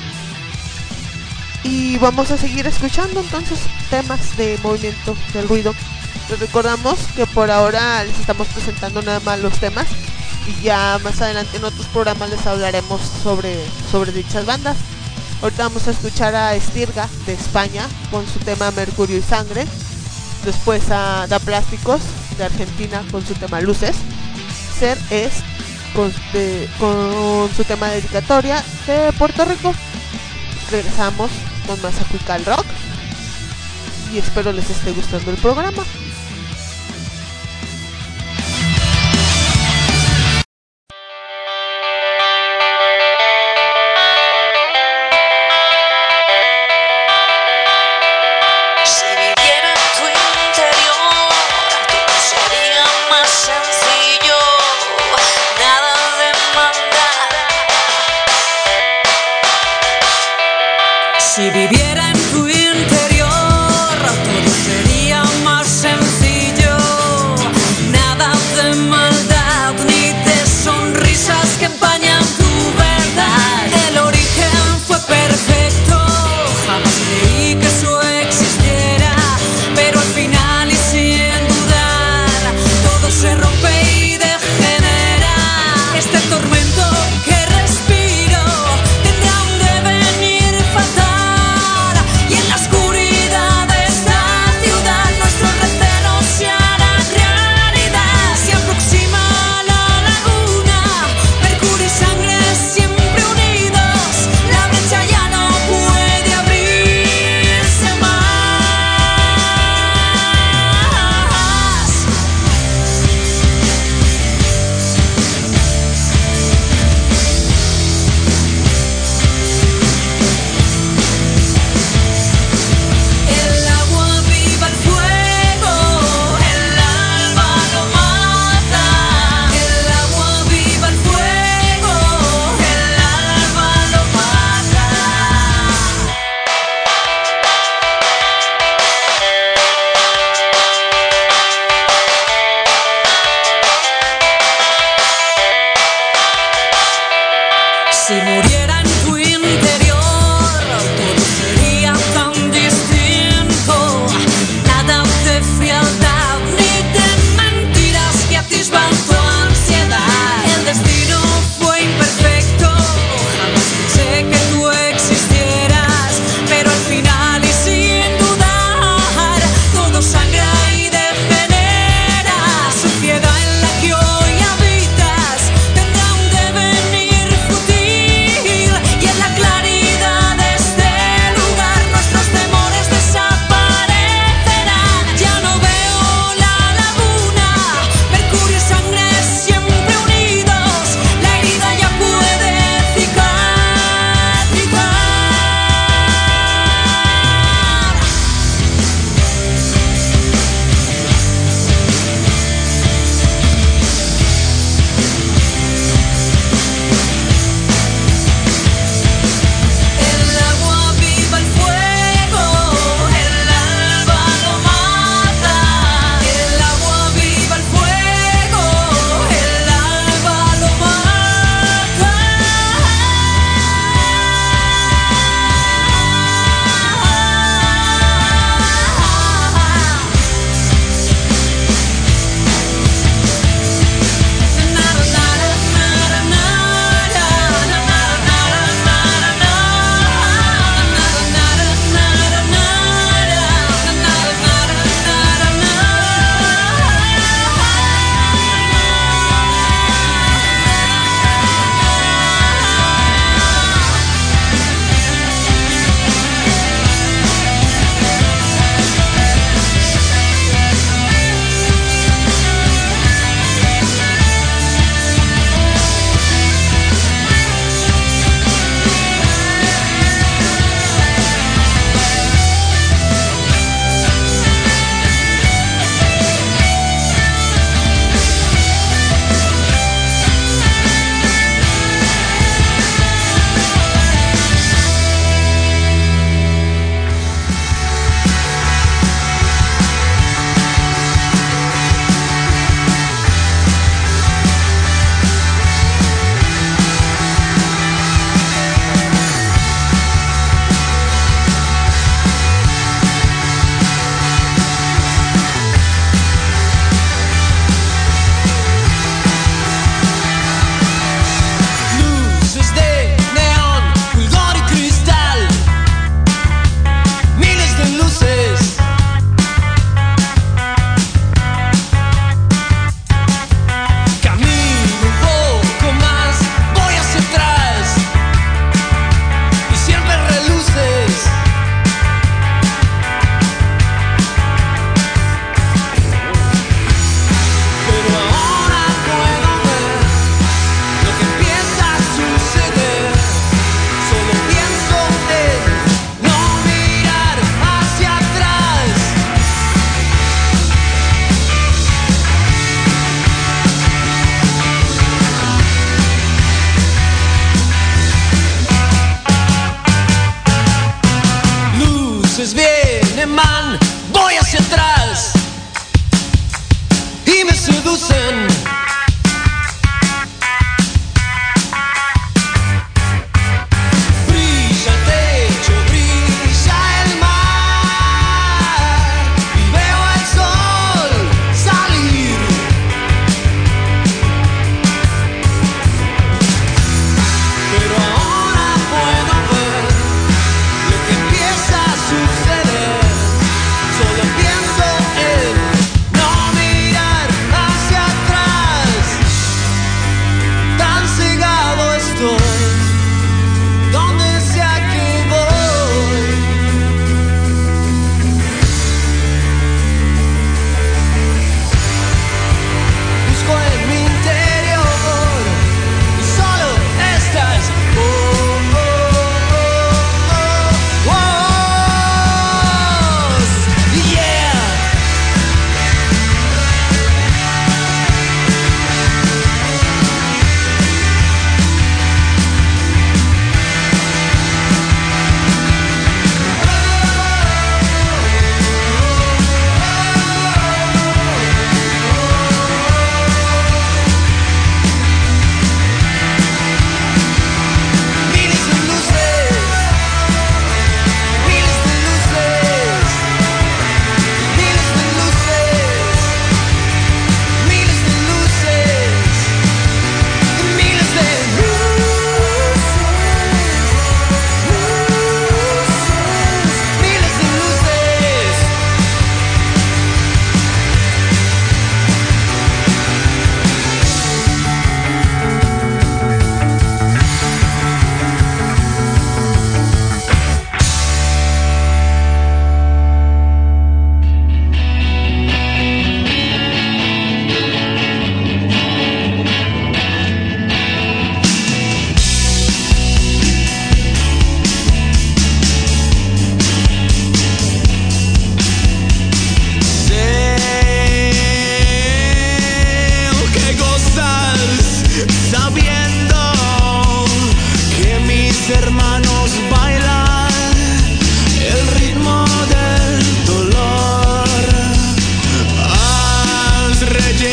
y vamos a seguir escuchando entonces temas de Movimiento del Ruido. Les recordamos que por ahora les estamos presentando nada más los temas, y ya más adelante en otros programas les hablaremos sobre dichas bandas. Ahorita vamos a escuchar a Estirga de España con su tema Mercurio y Sangre, después a Da Plásticos de Argentina con su tema Luces, Ser Es con su tema Dedicatoria de Puerto Rico. Regresamos con más a Cuical Rock y espero les esté gustando el programa. Si viviera en tu interior, todo sería más sencillo. Nada de maldad ni de sonrisas que empañan tu verdad. El origen fue perfecto, jamás creí que eso existiera. Pero al final y sin dudar, todo se rompe y degenera. Este tormento que respira Si muriera en tu interior, todo sería tan distinto. Nada de frialdad ni de mentiras que atisban tu ansiedad. El destino fue imperfecto, jamás pensé que tú existieras, pero al final y sin dudar, todo sangra y degenera. Suciedad en la que hoy habitas tendrá un devenir fútil, y en la claridad de este lugar nuestros temores desaparecerán. Ya no veo la laguna, mercurio y sangre siempre unidos, la herida ya puede cicatrizar. El agua viva el fuego, el alba lo mata. El agua viva el fuego, el alba lo mata. Luces de neón, fulgor y cristal, miles de luces. Camino un poco más, voy hacia atrás y siempre reluces. Pero ahora puedo ver lo que empieza a suceder. Solo pienso en no mirar hacia atrás. Luces vienen, van, voy hacia atrás y me seducen. Brilla el techo, brilla el mar y veo el sol salir. Pero ahora puedo ver lo que empieza a suceder. Solo pienso en no mirar hacia atrás.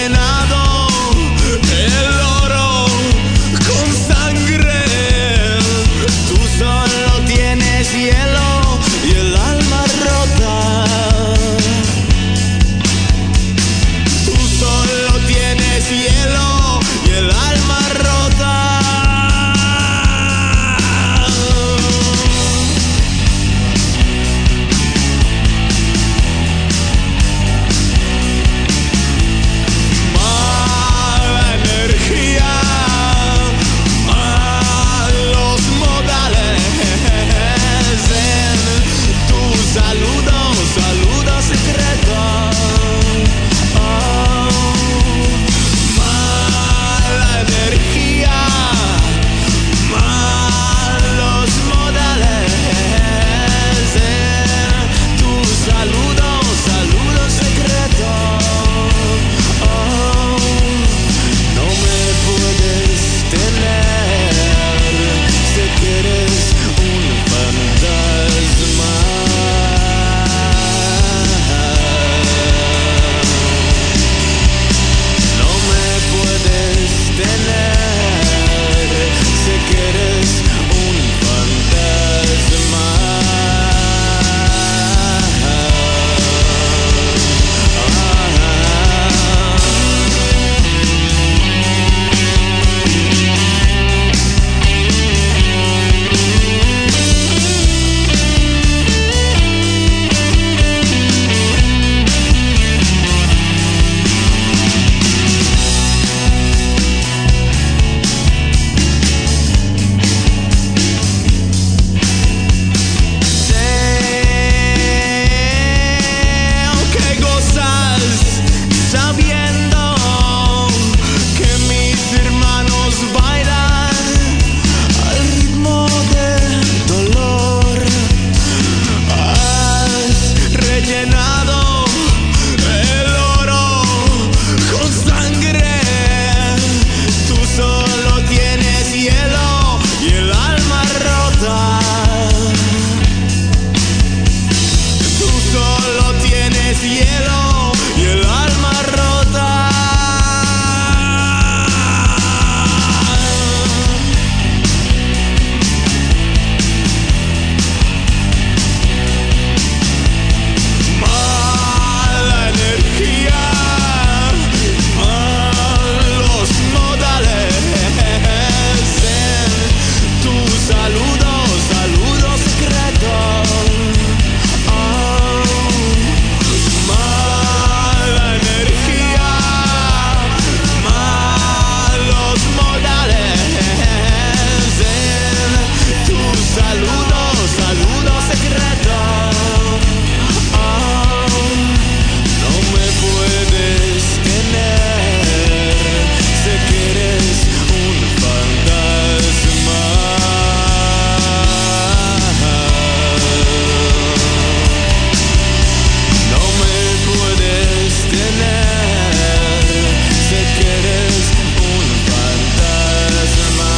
rellenado el oro con sangre. Tú solo tienes hielo y el alma rota. Tú solo tienes hielo y el alma rota. Mala energía, malos modales en tu saludo secreto. Mala energía, malos modales en tu saludo secreto. No me puedes tener, sé que eres un fantasma. No me puedes tener, sé que eres un fantasma. Que gozas sabiendo que mis hermanos bailan al ritmo del dolor. Has rellenado el oro con sangre. Tú solo tienes hielo y el alma rota. Tú solo tienes hielo y el alma rota. Mala energía, malos modales en tu saludo secreto. Mala energía, malos modales en tu saludo secreto. No me puedes tener, sé que eres un fantasma. No me puedes tener, sé que eres un fantasma.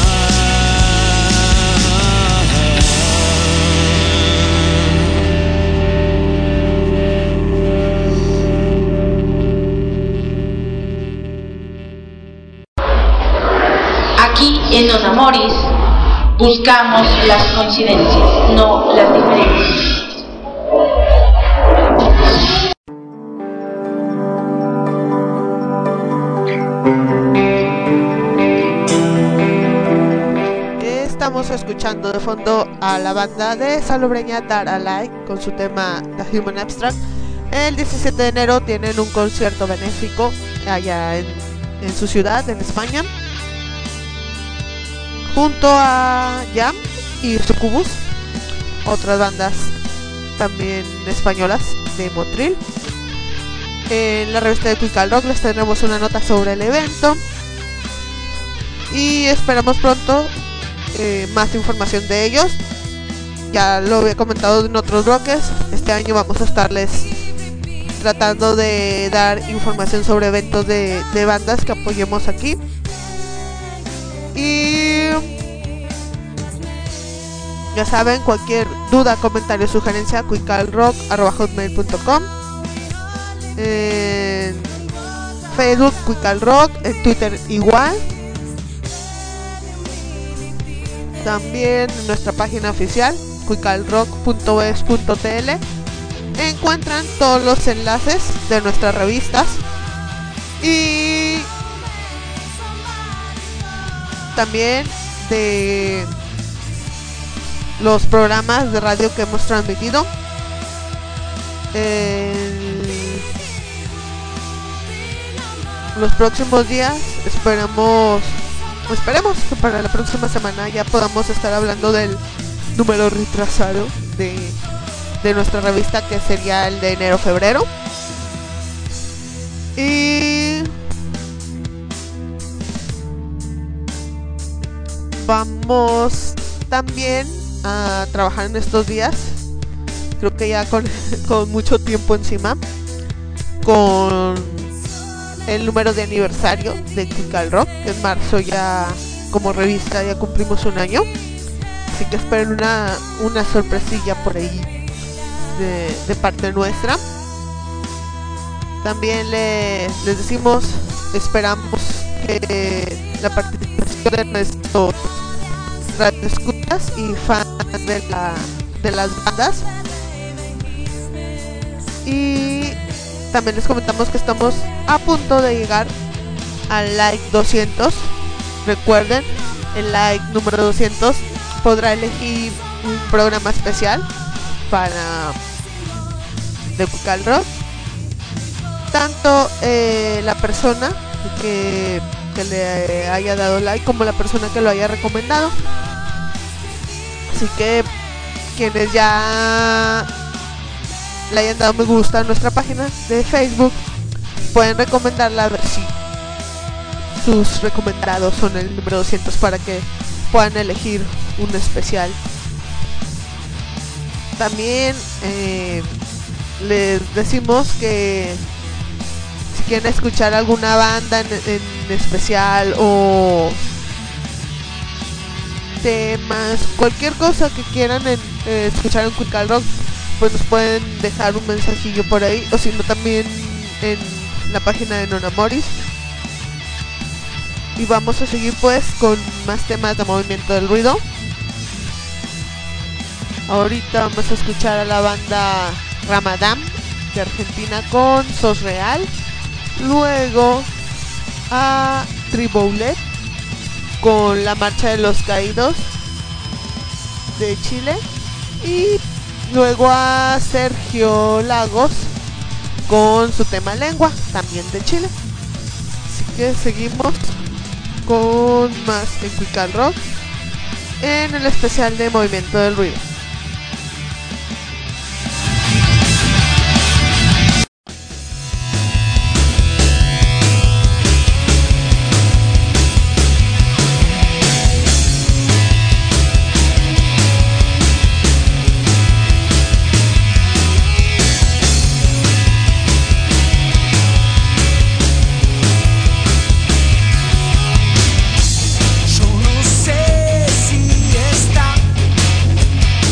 Aquí en Don Amoris buscamos las coincidencias, no las diferencias. Estamos escuchando de fondo a la banda de salobreña Daralai con su tema The Human Abstract. El 17 de enero tienen un concierto benéfico allá en su ciudad, en España, junto a Jam y Sucubus, otras bandas también españolas de Motril. En la revista de Quical Rock les tendremos una nota sobre el evento y esperamos pronto más información de ellos. Ya lo había comentado en otros bloques, este año vamos a estarles tratando de dar información sobre eventos de bandas que apoyemos aquí. Y ya saben, cualquier duda, comentario, sugerencia, quicalrock@hotmail.com. Facebook Quical Rock, en Twitter igual. También en nuestra página oficial quicalrock.es.tl encuentran todos los enlaces de nuestras revistas y también de los programas de radio que hemos transmitido. Los próximos días esperemos que para la próxima semana ya podamos estar hablando del número retrasado de nuestra revista, que sería el de enero-febrero. Y vamos también a trabajar en estos días, creo que ya con mucho tiempo encima, con el número de aniversario de Quical Rock. En marzo ya como revista ya cumplimos un año, así que esperen una sorpresilla por ahí de parte nuestra. También les decimos, esperamos que la participación de nuestros radioescuchas y fans de las bandas. Y también les comentamos que estamos a punto de llegar al like 200. Recuerden, el like número 200 podrá elegir un programa especial para de Quical Rock. Tanto la persona que le haya dado like como la persona que lo haya recomendado. Así que quienes ya le hayan dado me gusta a nuestra página de Facebook pueden recomendarla, a ver si sus recomendados son el número 200 para que puedan elegir un especial. También les decimos que si quieren escuchar alguna banda en especial o temas, cualquier cosa que quieran escuchar en Quical Rock, pues nos pueden dejar un mensajillo por ahí, o si no también en la página de Nonamoris. Y vamos a seguir pues con más temas de Movimiento del Ruido. Ahorita vamos a escuchar a la banda Ramadán de Argentina con Sos Real. Luego a Triboulet con La Marcha de los Caídos de Chile. Y luego a Sergio Lagos con su tema Lengua, también de Chile. Así que seguimos con más en Quical Rock en el especial de Movimiento del Ruido. Yo no sé si está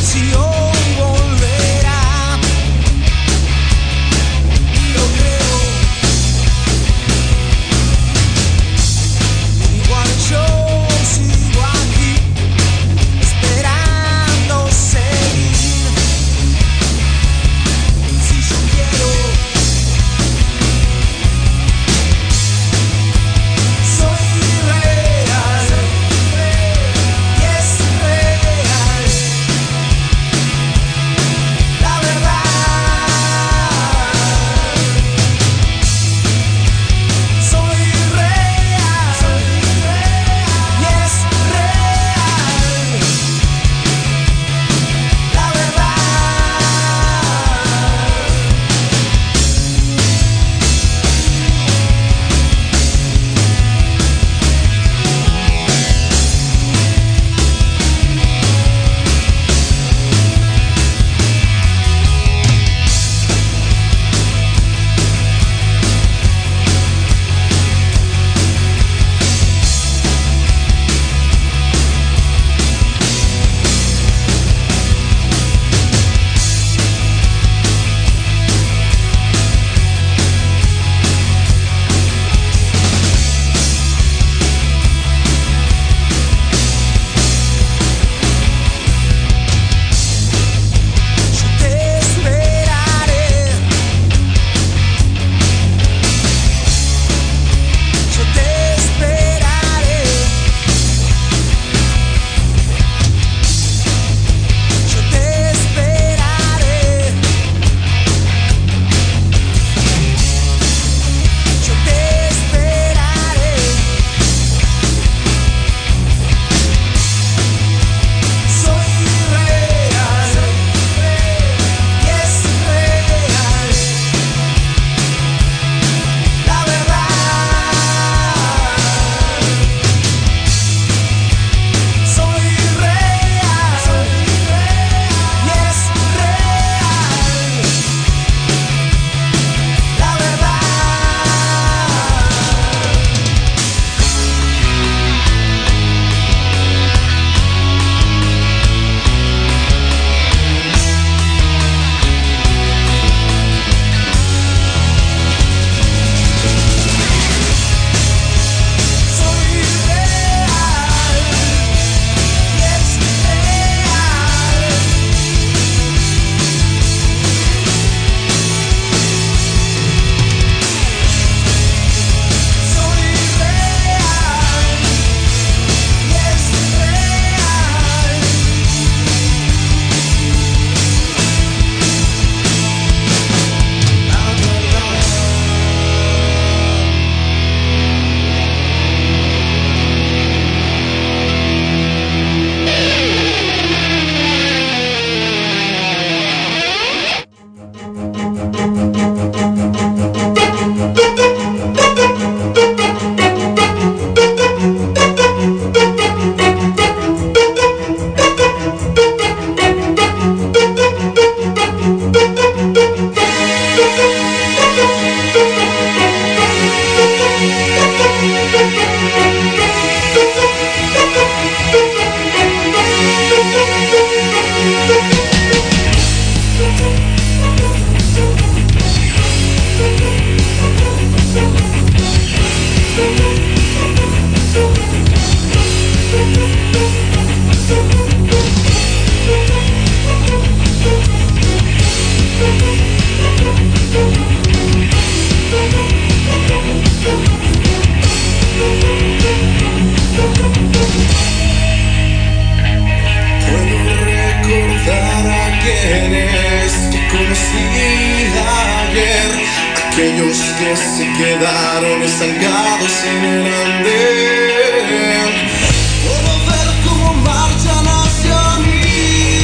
calles se quedaron estancados en el andén. Puedo ver cómo marchan hacia mí.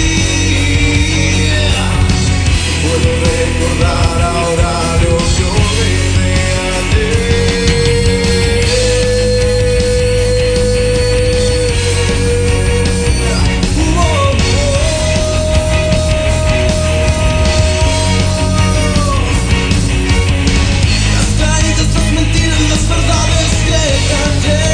Puedo recordar ahora lo que olvidé ayer. Las caídas, las mentiras, las verdades que callé.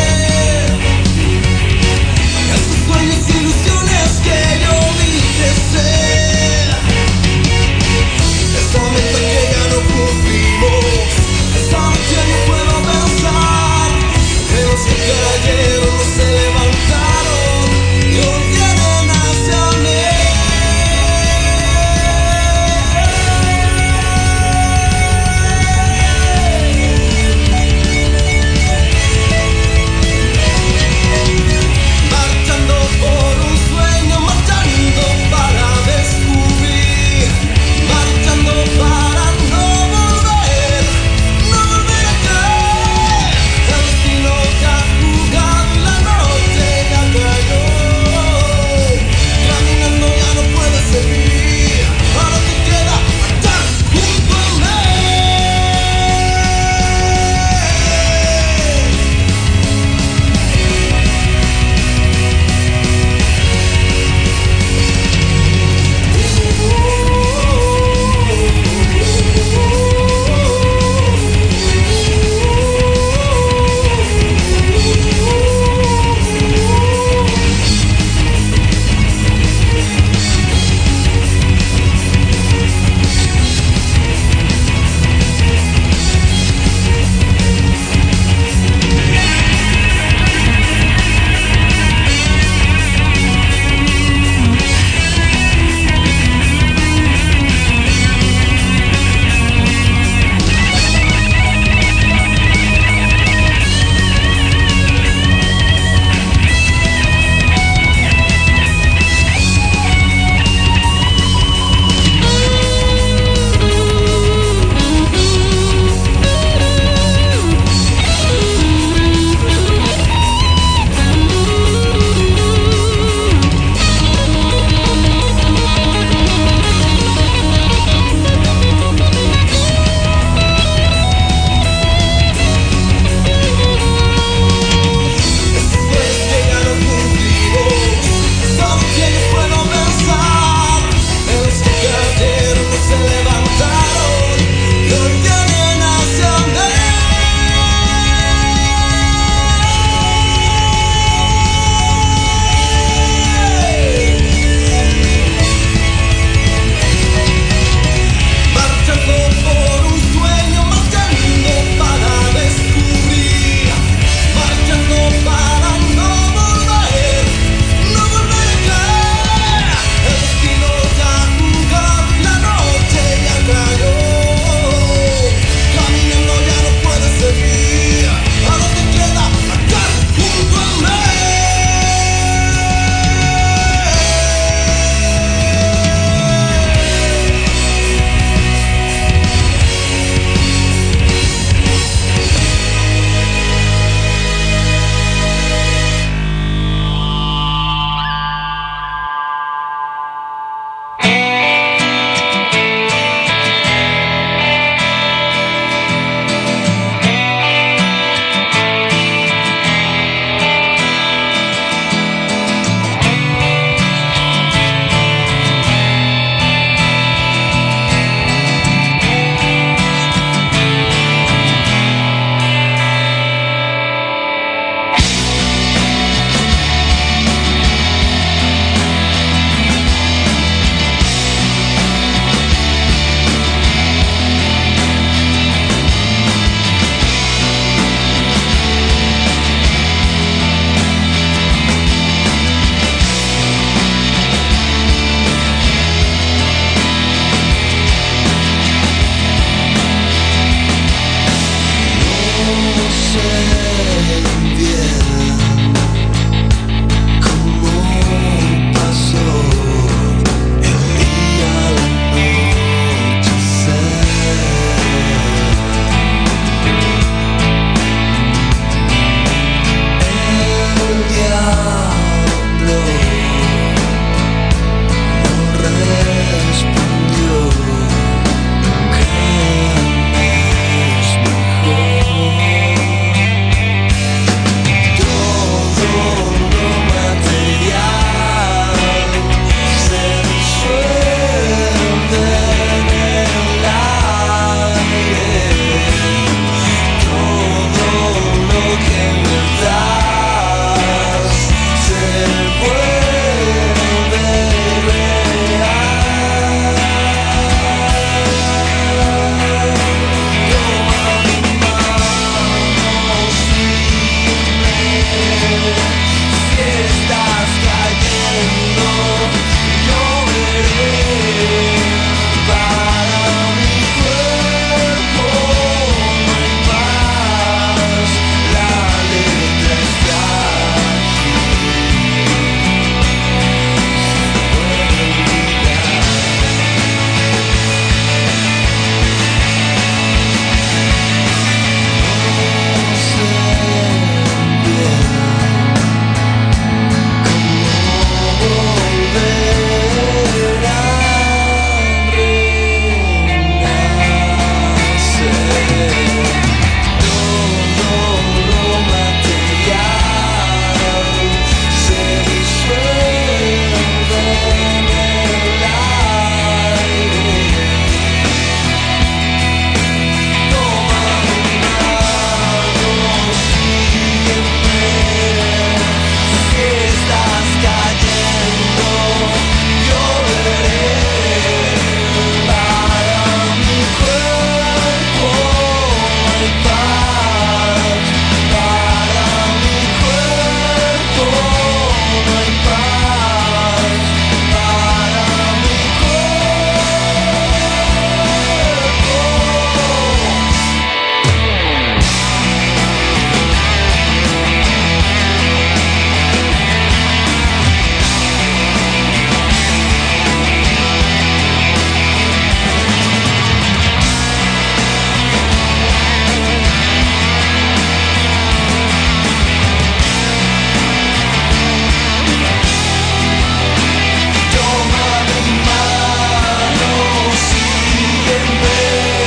Si estás cayendo, yo veré. Para mi cuerpo no hay paz, la letra es frágil, se puede olvidar. No sé bien cómo volver a todo lo material se disuelve en el aire. Toma mi mano, sígueme. Si estás cayendo, yo veré. Para mi cuerpo no hay paz. Para mi cuerpo no hay paz. Para mi Toma mi mano, sígueme.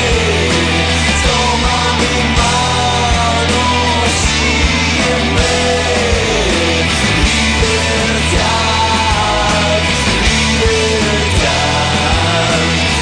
Toma mi mano, sígueme. Libertad, libertad,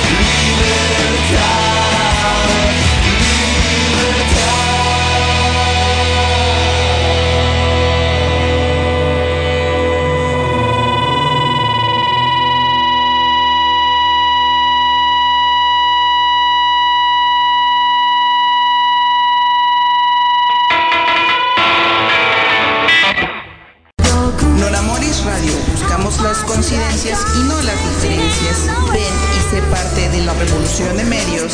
Non Amoris Radio, buscamos las coincidencias y no las diferencias. Ven y sé parte de la revolución de medios.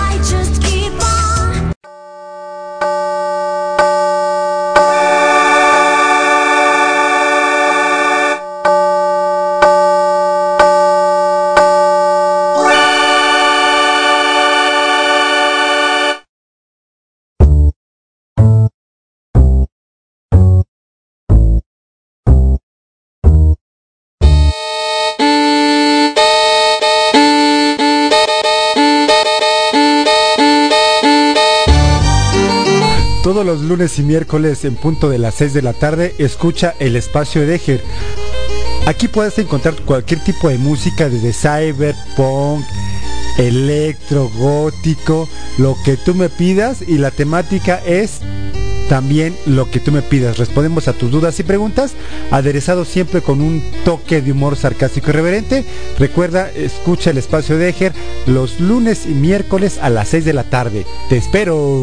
Todos los lunes y miércoles en punto de las 6 de la tarde, escucha el espacio de Eger. Aquí puedes encontrar cualquier tipo de música, desde cyberpunk, electro, gótico, lo que tú me pidas, y la temática es también lo que tú me pidas. Respondemos a tus dudas y preguntas, aderezado siempre con un toque de humor sarcástico y irreverente. Recuerda, escucha el espacio de Eger los lunes y miércoles a las 6 de la tarde. ¡Te espero!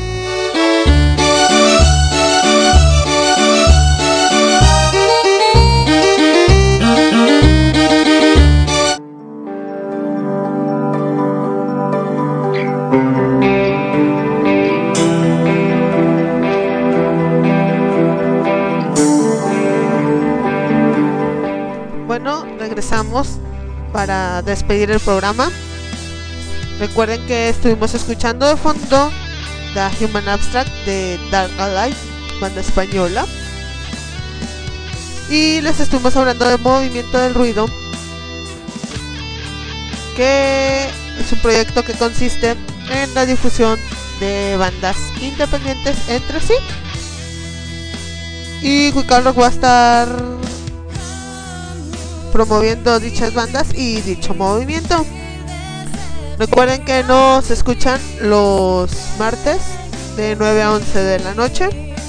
Bueno, regresamos para despedir el programa. Recuerden que estuvimos escuchando de fondo The Human Abstract de Dark Alive, banda española, y les estuvimos hablando de Movimiento del Ruido, que es un proyecto que consiste en la difusión de bandas independientes entre sí, y Cuical Rock va a estar promoviendo dichas bandas y dicho movimiento. Recuerden que nos escuchan los martes de 9 a 11 de la noche,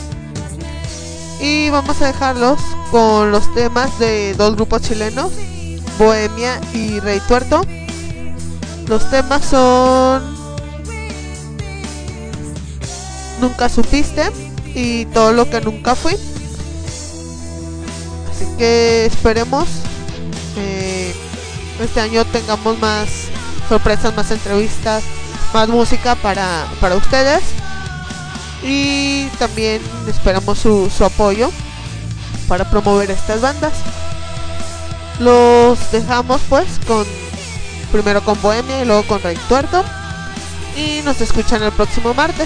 y vamos a dejarlos con los temas de dos grupos chilenos, Bohemia y Rey Tuerto. Los temas son Nunca Supiste y Todo lo que nunca fui. Así que esperemos este año tengamos más sorpresas, más entrevistas, más música para ustedes. Y también esperamos su apoyo para promover estas bandas. Los dejamos pues primero con Bohemia y luego con Rey Tuerto. Y nos escuchan el próximo martes.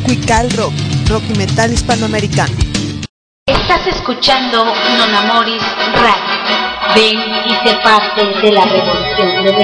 Cuical Rock, rock y metal hispanoamericano. Estás escuchando Non Amoris Radio. Ven y sé parte de la revolución de